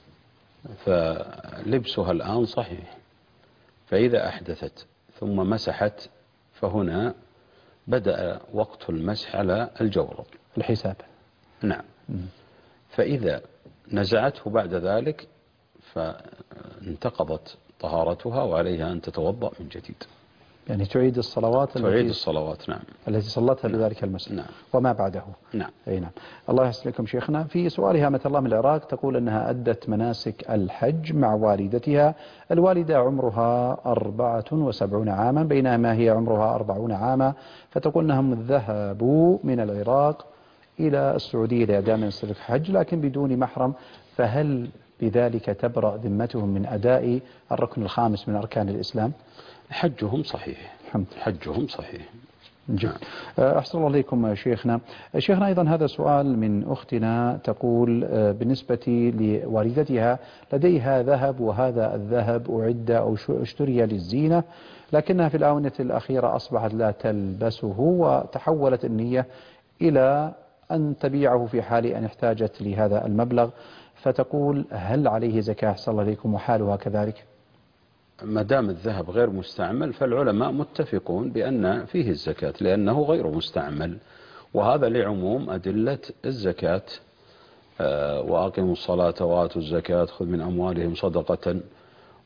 فلبسها الآن صحيح، فإذا أحدثت ثم مسحت فهنا بدأ وقت المسح على الجورب الحساب. نعم. فإذا نزعته بعد ذلك فانتقضت طهارتها وعليها أن تتوضأ من جديد. يعني تعيد الصلوات تعيد الصلوات نعم التي صلتها بذلك المسجد نعم. وما بعده. نعم. أي نعم. الله يسلمكم شيخنا. في سؤالها مثل الله من العراق تقول أنها أدت مناسك الحج مع والدتها، الوالدة عمرها أربعة وسبعون عاما بينما هي عمرها أربعون عاما، فتقول أنهم ذهبوا من العراق إلى السعودية لأداء مناسك الحج لكن بدون محرم، فهل بذلك تبرأ ذمتهم من أداء الركن الخامس من أركان الإسلام؟ حجهم صحيح. حجهم صحيح. جميل. أحسن الله عليكم شيخنا. شيخنا أيضا هذا سؤال من أختنا تقول بالنسبة لوالدتها لديها ذهب، وهذا الذهب أعد أو اشتري للزينة، لكنها في الآونة الأخيرة أصبحت لا تلبسه، وتحولت النية إلى أن تبيعه في حال أن احتاجت لهذا المبلغ، فتقول هل عليه زكاة؟ أحسن الله عليكم، وحالها كذلك؟ ما دام الذهب غير مستعمل فالعلماء متفقون بأن فيه الزكاة لأنه غير مستعمل، وهذا لعموم أدلة الزكاة: وأقيموا الصلاة وآتوا الزكاة خذ من أموالهم صدقة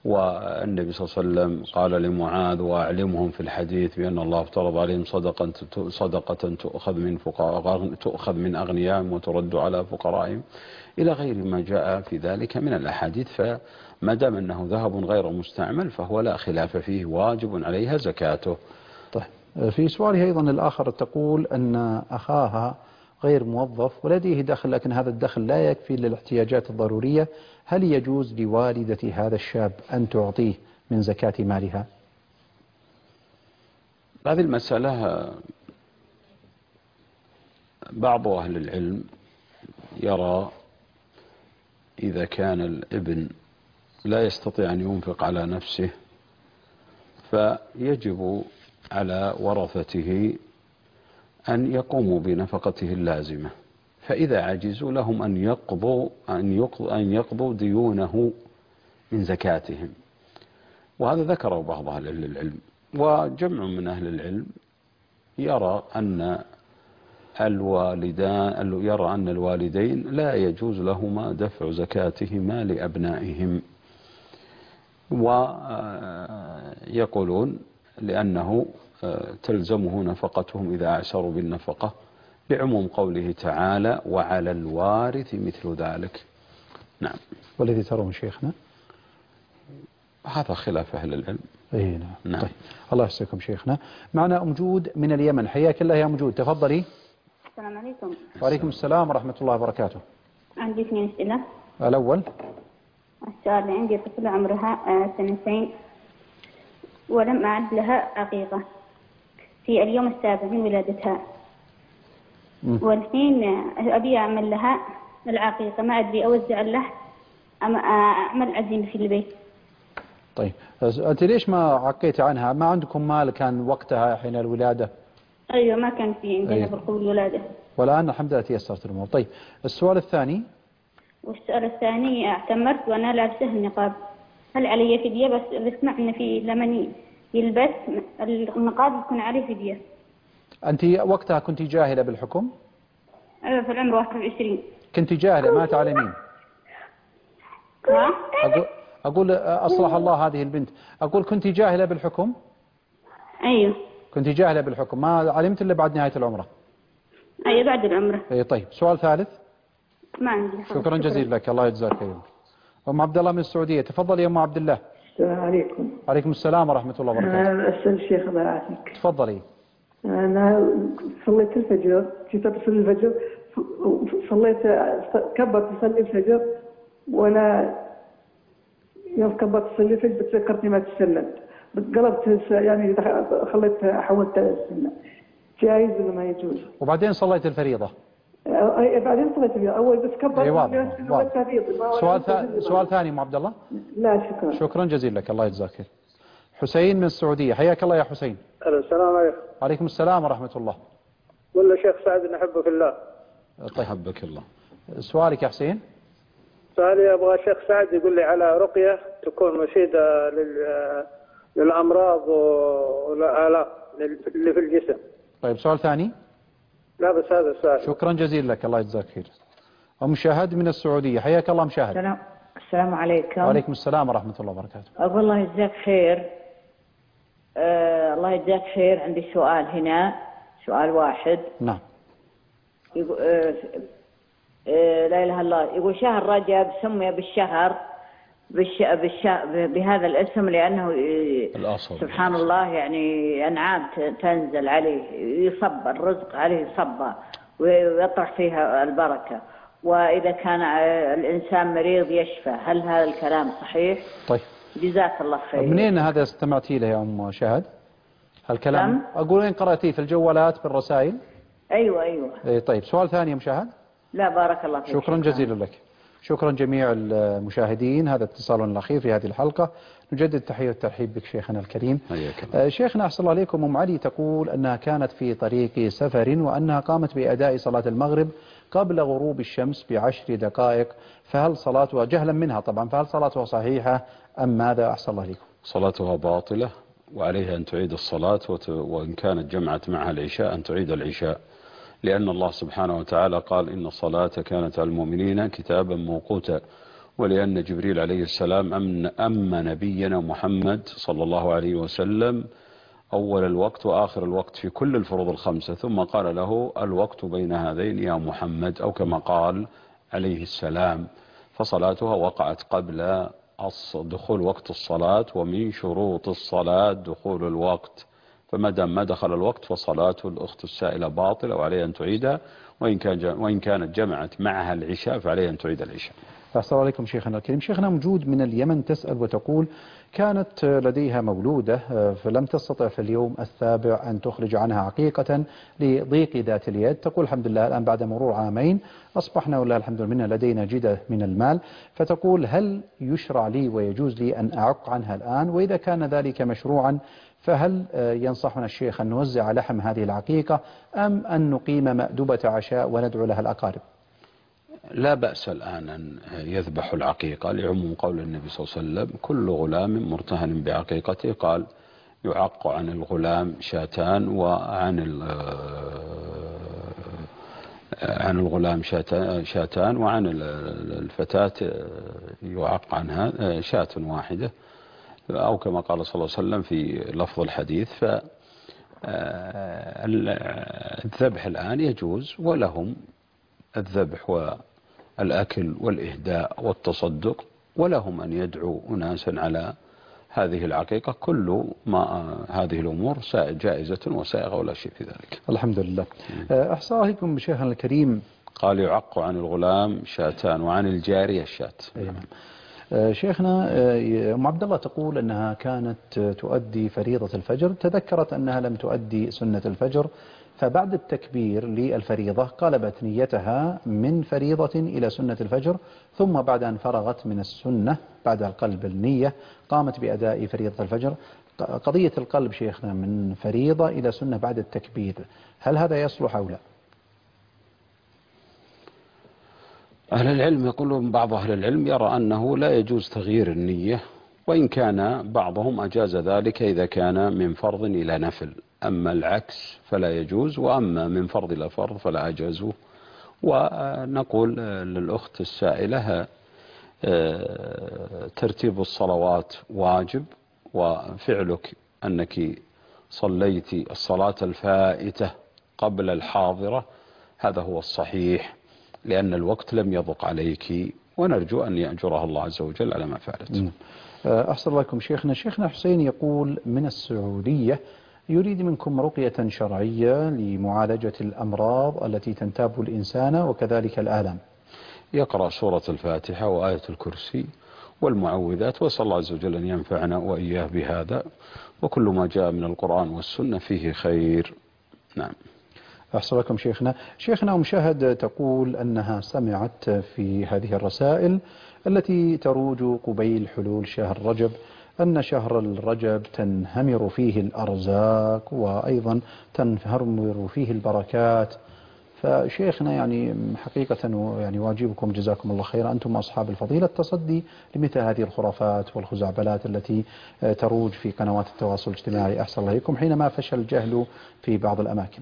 والنبي صلى الله عليه وسلم قال لمعاذ وأعلمهم في الحديث بأن الله افترض عليهم صدقة صدقة تؤخذ من فقراء تؤخذ من أغنيائهم وترد على فقرائهم إلى غير ما جاء في ذلك من الأحاديث. فما دام أنه ذهب غير مستعمل فهو لا خلاف فيه، واجب عليها زكاته. طيب، في سؤاله أيضا الآخر تقول أن أخاها غير موظف ولديه دخل، لكن هذا الدخل لا يكفي للاحتياجات الضرورية، هل يجوز لوالدة هذا الشاب أن تعطيه من زكاة مالها؟ هذه المسألة بعض أهل العلم يرى إذا كان الابن لا يستطيع أن ينفق على نفسه فيجب على ورثته أن يقوموا بنفقته اللازمة، فإذا عجزوا لهم أن يقضوا أن يقضوا, أن يقضوا ديونه من زكاتهم. وهذا ذكره بعض أهل العلم، وجمع من أهل العلم يرى أن الوالدان يرى أن الوالدين لا يجوز لهما دفع زكاتهما لأبنائهم، ويقولون لأنه تلزمه نفقتهم إذا أعسروا بالنفقة لعموم قوله تعالى وعلى الوارث مثل ذلك. نعم. والذي ترون شيخنا هذا خلاف أهل العلم. اي نعم. نعم. طيب، الله يحسنكم شيخنا. معنا أم جود من اليمن، حياك الله يا أم جود، تفضلي. السلام عليكم. وعليكم السلام ورحمة الله وبركاته. عندي اثنين أسئلة. الأول، السؤال اللي عندي طفلة عمرها سنتين ولم أعد لها عقيقة في اليوم السابع من ولادتها، والحين أبي أعمل لها العقيقة، ما أدري أوزع له أم أعمل عزيمة في البيت. طيب، أنت ليش ما عقيت عنها؟ ما عندكم مال كان وقتها حين الولادة؟ أيوة، ما كان في عندنا أيوة. بالقوة الولادة، والآن الحمد لله تيسرت الأمور. طيب، السؤال الثاني. والسؤال الثاني، اعتمرت وأنا لابسه النقاب، هل علي فدية؟ بس بسمع إن في لمن يلبس النقاب يكون عليه فدية. أنت وقتها كنت جاهلة بالحكم؟ أيوة، في العمر واحد وعشرين. كنت جاهلة ما تعلمين؟ ها؟ أقول, أقول أصلح الله هذه البنت، أقول كنت جاهلة بالحكم؟ أيوة. كنت جاهلة بالحكم، ما علمت إلا بعد نهاية العمرة؟ أيوة، بعد العمرة. أي طيب، سؤال ثالث. ما عندي. شكرا جزيلا لك، الله يجزاك خير. أم عبد الله من السعودية، تفضل يا أم عبد الله. السلام عليكم. وعليكم السلام ورحمة الله وبركاته. أنا أسأل الشيخ الله يعافيك. تفضلي. أنا صليت الفجر، جيت أصلي الفجر، صليت كبرت أصلي الفجر، وأنا يوم كبرت أصلي الفجر تذكرتني ما تسلمت، قلبت يعني خليت حولت السنة، جائز ولا ما يجوز؟ وبعدين صليت الفريضة؟ أي بعدين صليت الفريضة، أول بس كبرت. أي واضح. سؤال ثاني سؤال ثاني أم عبد الله؟ لا شكرا. شكرا جزيلا لك، الله يجزاك خير. حسين من السعودية، حياك الله يا حسين. السلام عليكم. وعليكم السلام ورحمة الله. ولا شيخ سعد نحبه في الله. طيب، حبك الله. سؤالك يا حسين. سؤالي أبغى شيخ سعد يقول لي على رقية تكون مفيدة للأمراض والآلام اللي في الجسم. طيب، سؤال ثاني. لا بس هذا السؤال. شكرا جزيلا لك، الله يجزاك خير. أم شاهد من السعودية، حياك الله مشاهد. السلام السلام عليكم. وعليكم السلام ورحمة الله وبركاته. أقول الله يجزاك خير. آه الله يجزاك خير. عندي سؤال هنا، سؤال واحد. نعم. يقول آه آه لا إله إلا الله. يقول شهر رجب سمي بالشهر بالش... بالش... بهذا الاسم لأنه الأصل سبحان الله يعني أنعام تنزل عليه، يصب الرزق عليه يصب ويطرح فيها البركة، وإذا كان الإنسان مريض يشفى. هل هذا الكلام صحيح؟ طيب، جزاك الله خير. منين هذا استمعتي له يا أم شاهد؟ هالكلام نعم؟ أقول وين قرأتيه؟ في الجوالات بالرسائل؟ أيوة أيوة. إيه طيب، سؤال ثاني يا مشاهد. لا بارك الله فيك. شكرا جزيلا لك. شكرا جميع المشاهدين، هذا اتصالنا الأخير في هذه الحلقة. نجدد التحية والترحيب بك شيخنا الكريم. حياك. شيخنا أحسن الله عليكم، أم علي تقول أنها كانت في طريق سفر وأنها قامت بأداء صلاة المغرب قبل غروب الشمس بعشر دقائق، فهل صلاتها جهلا منها طبعا، فهل صلاتها صحيحة أم ماذا؟ أحسن الله عليكم. صلاتها باطلة وعليها أن تعيد الصلاة، وإن كانت جمعت معها العشاء أن تعيد العشاء، لأن الله سبحانه وتعالى قال إن الصلاة كانت على المؤمنين كتابا موقوتا. ولأن جبريل عليه السلام أمن أما نبينا محمد صلى الله عليه وسلم أول الوقت وآخر الوقت في كل الفروض الخمسة، ثم قال له الوقت بين هذين يا محمد، أو كما قال عليه السلام، فصلاتها وقعت قبل دخول وقت الصلاة، ومن شروط الصلاة دخول الوقت، فما دام ما دخل الوقت فصلاة الأخت السائلة باطلة وعليها أن تعيدها، وإن كان وإن كانت جمعت معها العشاء فعليها أن تعيد العشاء. السلام عليكم شيخنا الكريم. شيخنا موجود من اليمن تسأل وتقول كانت لديها مولودة فلم تستطع في اليوم السابع أن تخرج عنها عقيقة لضيق ذات اليد. تقول الحمد لله الآن بعد مرور عامين أصبحنا والله الحمد لله لدينا جدة من المال، فتقول هل يشرع لي ويجوز لي أن أعق عنها الآن؟ وإذا كان ذلك مشروعا فهل ينصحنا الشيخ أن نوزع لحم هذه العقيقة أم أن نقيم مأدبة عشاء وندعو لها الأقارب؟ لا بأس الآن أن يذبح العقيقة لعموم قول النبي صلى الله عليه وسلم كل غلام مرتهن بعقيقته، قال يعق عن الغلام شاتان وعن عن الغلام شاتان وعن الفتاة يعق عنها شاة واحدة، أو كما قال صلى الله عليه وسلم في لفظ الحديث. فالذبح الآن يجوز، ولهم الذبح والأكل والإهداء والتصدق، ولهم أن يدعوا أناسا على هذه العقيقة. كل ما هذه الأمور جائزة وسائغة ولا شيء في ذلك. الحمد لله. أحسن عليكم بشيخنا الكريم. قال يعق عن الغلام شاتان وعن الجارية الشات. شيخنا أم عبد الله تقول أنها كانت تؤدي فريضة الفجر، تذكرت أنها لم تؤدي سنة الفجر، فبعد التكبير للفريضة قلبت نيتها من فريضة إلى سنة الفجر، ثم بعد أن فرغت من السنة بعد القلب النية قامت بأداء فريضة الفجر. قضية القلب شيخنا من فريضة إلى سنة بعد التكبير، هل هذا يصلح أو لا؟ أهل العلم يقولون، بعض أهل العلم يرى أنه لا يجوز تغيير النية، وإن كان بعضهم أجاز ذلك إذا كان من فرض إلى نفل، أما العكس فلا يجوز، وأما من فرض إلى فرض فلا أجازه. ونقول للأخت السائلة ترتيب الصلوات واجب، وفعلك أنك صليت الصلاة الفائتة قبل الحاضرة هذا هو الصحيح، لأن الوقت لم يضق عليك، ونرجو أن يأجرها الله عز وجل على ما فعلت. أحسن الله لكم شيخنا. شيخنا حسين يقول من السعودية يريد منكم رقية شرعية لمعالجة الأمراض التي تنتاب الإنسان وكذلك الآلام. يقرأ سورة الفاتحة وآية الكرسي والمعوذات، وصلى الله عز وجل أن ينفعنا وإياه بهذا، وكل ما جاء من القرآن والسنة فيه خير. نعم. أحسن لكم شيخنا. شيخنا مشاهد تقول أنها سمعت في هذه الرسائل التي تروج قبيل حلول شهر رجب أن شهر الرجب تنهمر فيه الأرزاق وأيضا تنهمر فيه البركات، فشيخنا يعني حقيقة يعني واجبكم جزاكم الله خيرا أنتم أصحاب الفضيلة التصدي لمثل هذه الخرافات والخزعبلات التي تروج في قنوات التواصل الاجتماعي. أحسن الله إليكم حينما فشل الجهل في بعض الأماكن.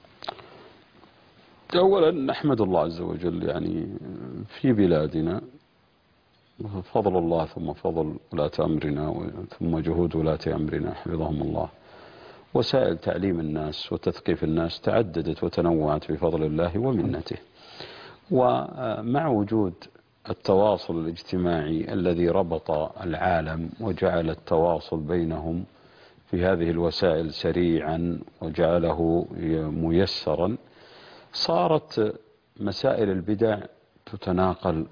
أولا نحمد الله عز وجل يعني في بلادنا فضل الله ثم فضل ولاة أمرنا ثم جهود ولاة أمرنا حفظهم الله. وسائل تعليم الناس وتثقيف الناس تعددت وتنوعت بفضل الله ومنته، ومع وجود التواصل الاجتماعي الذي ربط العالم وجعل التواصل بينهم في هذه الوسائل سريعا وجعله ميسرا، صارت مسائل البدع تتناقل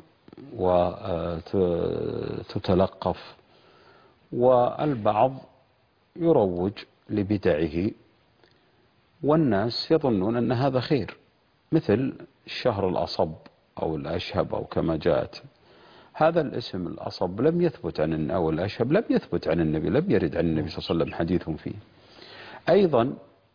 وتتلقف، والبعض يروج لبدعه والناس يظنون أن هذا خير، مثل الشهر الأصب أو الأشهب أو كما جاءت. هذا الاسم الأصب لم يثبت عن أو الأشهب لم يثبت عن النبي، لم يرد عن النبي صلى الله عليه وسلم حديث فيه. أيضا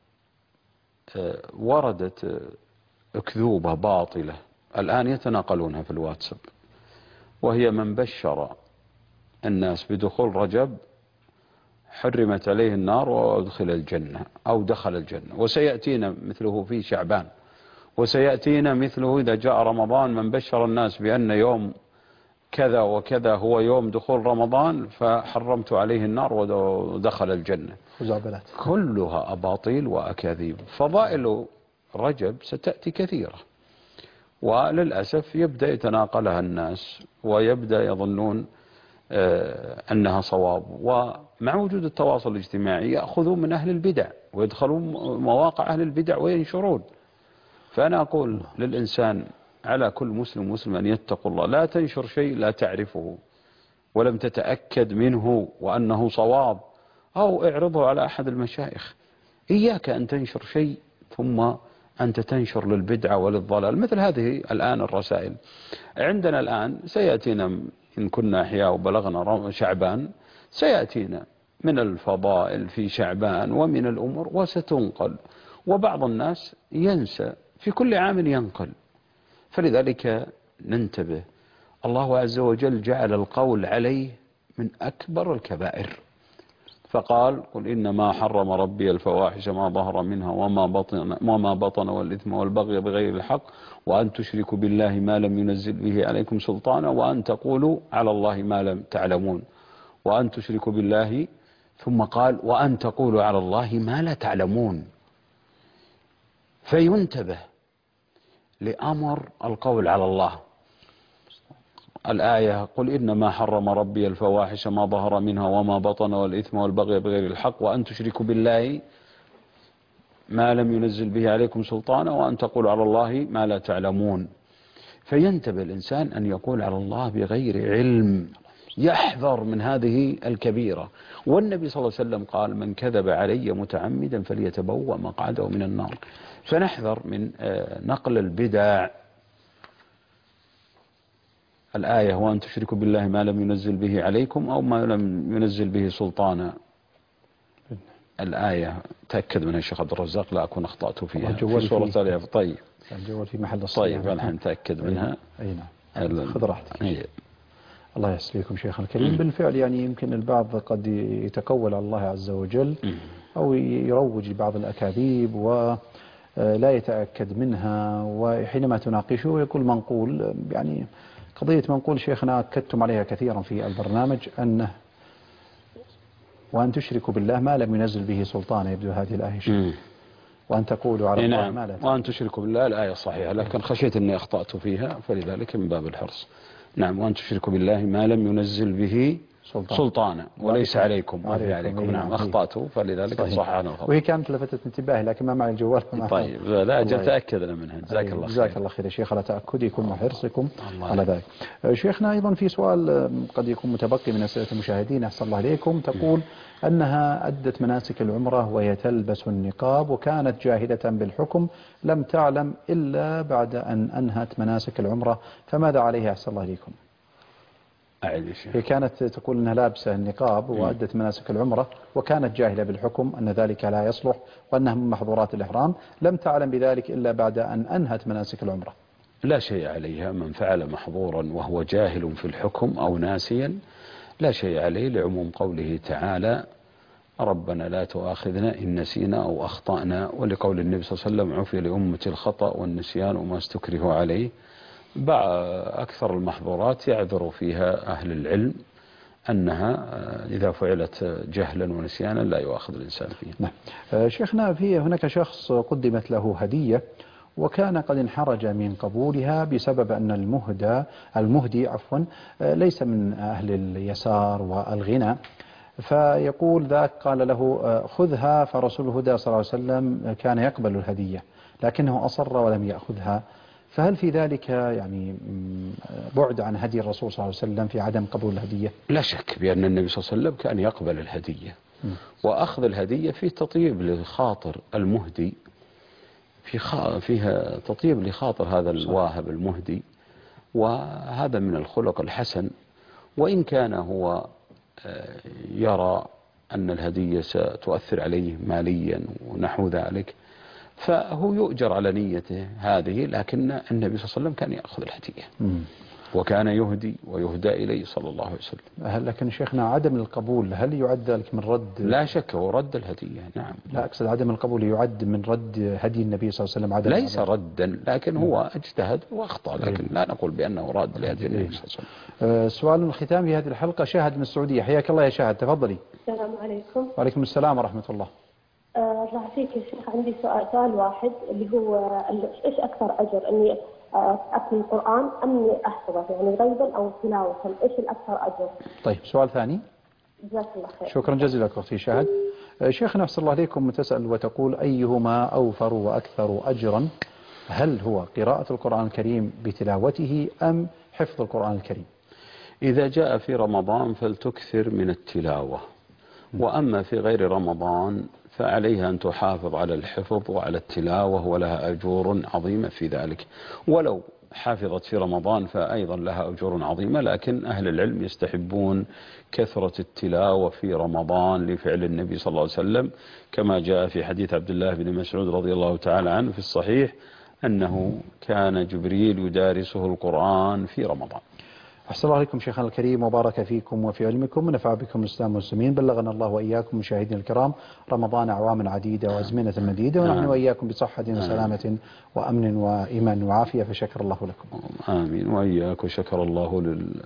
وردت أكذوبة باطلة الآن يتناقلونها في الواتساب، وهي من بشر الناس بدخول رجب حرمت عليه النار وادخل الجنة أو دخل الجنة، وسيأتينا مثله في شعبان، وسيأتينا مثله إذا جاء رمضان، من بشر الناس بأن يوم كذا وكذا هو يوم دخول رمضان فحرمت عليه النار ودخل الجنة. خزعبلات كلها أباطيل وأكاذيب. فضائل رجب ستأتي كثيرة، وللأسف يبدأ يتناقلها الناس ويبدأ يظنون أنها صواب. ومع وجود التواصل الاجتماعي يأخذوا من أهل البدع ويدخلون مواقع أهل البدع وينشرون. فأنا أقول للإنسان على كل مسلم مسلم أن يتقوا الله، لا تنشر شيء لا تعرفه ولم تتأكد منه وأنه صواب، أو اعرضه على أحد المشايخ. إياك أن تنشر شيء ثم أنت تنشر للبدعة وللضلال. مثل هذه الآن الرسائل عندنا الآن سيأتينا إن كنا أحياء وبلغنا شعبان، سيأتينا من الفضائل في شعبان ومن الأمور وستنقل، وبعض الناس ينسى في كل عام ينقل. فلذلك ننتبه. الله عز وجل جعل القول عليه من أكبر الكبائر، فقال قل إنما حرم ربي الفواحش ما ظهر منها وما بطن, وما بطن والإثم والبغي بغير الحق وأن تشركوا بالله ما لم ينزل به عليكم سلطانا وأن تقولوا على الله ما لم تعلمون. وأن تشركوا بالله، ثم قال وأن تقولوا على الله ما لا تعلمون. فينتبه لأمر القول على الله. الآية قل إنما حرم ربي الفواحش ما ظهر منها وما بطن والإثم والبغي بغير الحق وأن تشركوا بالله ما لم ينزل به عليكم سلطانا وأن تقولوا على الله ما لا تعلمون. فينتبه الإنسان أن يقول على الله بغير علم، يحذر من هذه الكبيرة. والنبي صلى الله عليه وسلم قال من كذب علي متعمدا فليتبوأ مقعده من النار. فنحذر من نقل البدع. الآية وأن تشركوا بالله ما لم ينزل به عليكم أو ما لم ينزل به سلطانا. الآية تأكد منها الشيخ عبد الرزاق، لا أكون أخطأت فيها في سورة الياف. طيب الجوال في محل الصيام. طيب الحين تأكد منها. أي نعم، خذ راحتك. أي. الله يسليكم شيخنا الكريم. بالفعل يعني يمكن البعض قد يتكول على الله عز وجل أو يروج لبعض الأكاذيب ولا يتأكد منها، وحينما تناقشه يقول منقول. يعني قضية منقول شيخنا أكدتم عليها كثيرا في البرنامج، أنه وأن تشركوا بالله ما لم ينزل به سلطان، يبدو هذه الآية شيء. وأن تقولوا على الله ما لا تعلمون. وأن تشركوا بالله الآية الصحيحة، لكن خشيت أني أخطأت فيها فلذلك من باب الحرص. نعم، وأن تشركوا بالله ما لم ينزل به سلطان. سلطانا وليس عليكم ما في عليكم. نعم أخطأت فلذلك صححنا الخطأ. وهي كانت لفتت انتباهي لكن ما معي الجوال. طيب لا أجل تأكد منها. جزاك الله خير. جزاك الله خير يا شيخ على تأكدكم وحرصكم على ذلك. شيخنا أيضا في سؤال قد يكون متبقي من أسئلة المشاهدين، أحسن الله إليكم. تقول أنها أدت مناسك العمرة وهي تلبس النقاب وكانت جاهلة بالحكم، لم تعلم إلا بعد أن أنهت مناسك العمرة، فماذا عليها أحسن الله إليكم؟ هي كانت تقول أنها لابسة النقاب وأدت مناسك العمرة وكانت جاهلة بالحكم أن ذلك لا يصلح وأنها من محظورات الإحرام، لم تعلم بذلك إلا بعد أن أنهت مناسك العمرة. لا شيء عليها. من فعل محظورا وهو جاهل في الحكم أو ناسيا لا شيء عليه، لعموم قوله تعالى ربنا لا تؤاخذنا إن نسينا أو أخطأنا، ولقول النبي صلى الله عليه وسلم عفي لأمة الخطأ والنسيان وما استكره عليه. أكثر المحظورات يعذر فيها أهل العلم أنها إذا فعلت جهلا ونسيانا لا يؤاخذ الإنسان فيها. نعم. شيخنا في هناك شخص قدمت له هدية وكان قد انحرج من قبولها بسبب أن المهدى المهدي عفوا ليس من أهل اليسار والغنى، فيقول ذاك قال له خذها، فرسول الهدى صلى الله عليه وسلم كان يقبل الهدية لكنه أصر ولم يأخذها. فهل في ذلك يعني بعد عن هدي الرسول صلى الله عليه وسلم في عدم قبول الهدية؟ لا شك بأن النبي صلى الله عليه وسلم كان يقبل الهدية، وأخذ الهدية فيه تطيب لخاطر المهدي، في فيها تطيب لخاطر هذا الواهب المهدي، وهذا من الخلق الحسن. وإن كان هو يرى أن الهدية ستؤثر عليه ماليا ونحو ذلك، فهو يؤجر على نيته هذه، لكن النبي صلى الله عليه وسلم كان يأخذ الهدية مم. وكان يهدي ويهدى إليه صلى الله عليه وسلم. هل لكن شيخنا عدم القبول هل يعد ذلك من رد؟ لا شك هو رد الهدية، نعم. لا أقصد عدم القبول يعد من رد هدي النبي صلى الله عليه وسلم. عدم ليس عدم. ردا، لكن هو اجتهد واخطأ، لكن لا نقول بأنه رد لهدي النبي صلى الله عليه وسلم. أه سؤال الختام في هذه الحلقة، شاهد من السعودية. حياك الله يا شاهد، تفضلي. السلام عليكم. وعليكم السلام ورحمة الله. الله يعافيك يا شيخ، عندي سؤال سؤال واحد اللي هو ايش اكثر اجر، اني اتلو القران ام اني احفظه، يعني غيبا او تلاوه، ايش الاكثر اجر؟ طيب سؤال ثاني. جزاك الله خير. شكرا جزيلا لك اختي شاهد. شيخنا أحسن الله عليكم، تسأل وتقول أيهما أوفر وأكثر أجرا، هل هو قراءة القرآن الكريم بتلاوته أم حفظ القرآن الكريم؟ إذا جاء في رمضان فلتكثر من التلاوة، وأما في غير رمضان فعليها أن تحافظ على الحفظ وعلى التلاوة، ولها أجور عظيمة في ذلك. ولو حافظت في رمضان فأيضا لها أجور عظيمة، لكن أهل العلم يستحبون كثرة التلاوة في رمضان لفعل النبي صلى الله عليه وسلم، كما جاء في حديث عبد الله بن مسعود رضي الله تعالى عنه في الصحيح أنه كان جبريل يدارسه القرآن في رمضان. أحسن الله عليكم شيخنا الكريم، وبارك فيكم وفي علمكم، ونفع بكم الإسلام والمسلمين. بلغنا الله وإياكم مشاهدينا الكرام رمضان أعواما عديدة وأزمنة مديدة، ونحن وإياكم بصحة وسلامة وأمن وإيمان وعافية، فشكر الله لكم. آمين وإياك، وشكر الله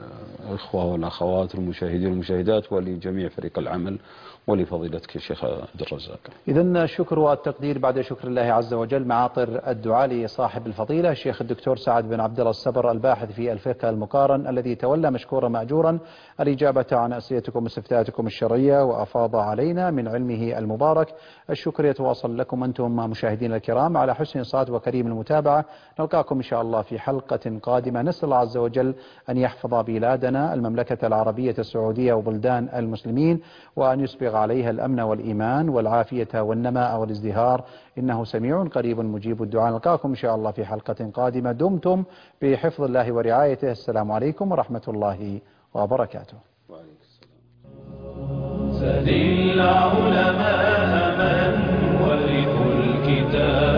للإخوة والأخوات المشاهدين والمشاهدات ولجميع فريق العمل ولفضيلتك الشيخ عبد الرزاق. إذن الشكر والتقدير بعد شكر الله عز وجل، معاطر الدعاء لصاحب الفضيلة الشيخ الدكتور سعد بن عبد الله الصبر، الباحث في الفقه المقارن، الذي تولى مشكورا مأجورا الإجابة عن أسئلتكم واستفتاءاتكم الشرعية، وأفاض علينا من علمه المبارك. الشكر يتواصل لكم أنتم مشاهدين الكرام على حسن صاد وكريم المتابعة. نلقاكم إن شاء الله في حلقة قادمة، نسأل الله عز وجل أن يحفظ بلادنا المملكة العربية السعودية وبلدان المسلمين، وأن يسبغ عليها الأمن والإيمان والعافية والنماء والازدهار، إنه سميع قريب مجيب الدعاء. نلقاكم إن شاء الله في حلقة قادمة، دمتم بحفظ الله ورعايته. السلام عليكم ورحمة الله وبركاته. سل العلماء من ورثوا الكتاب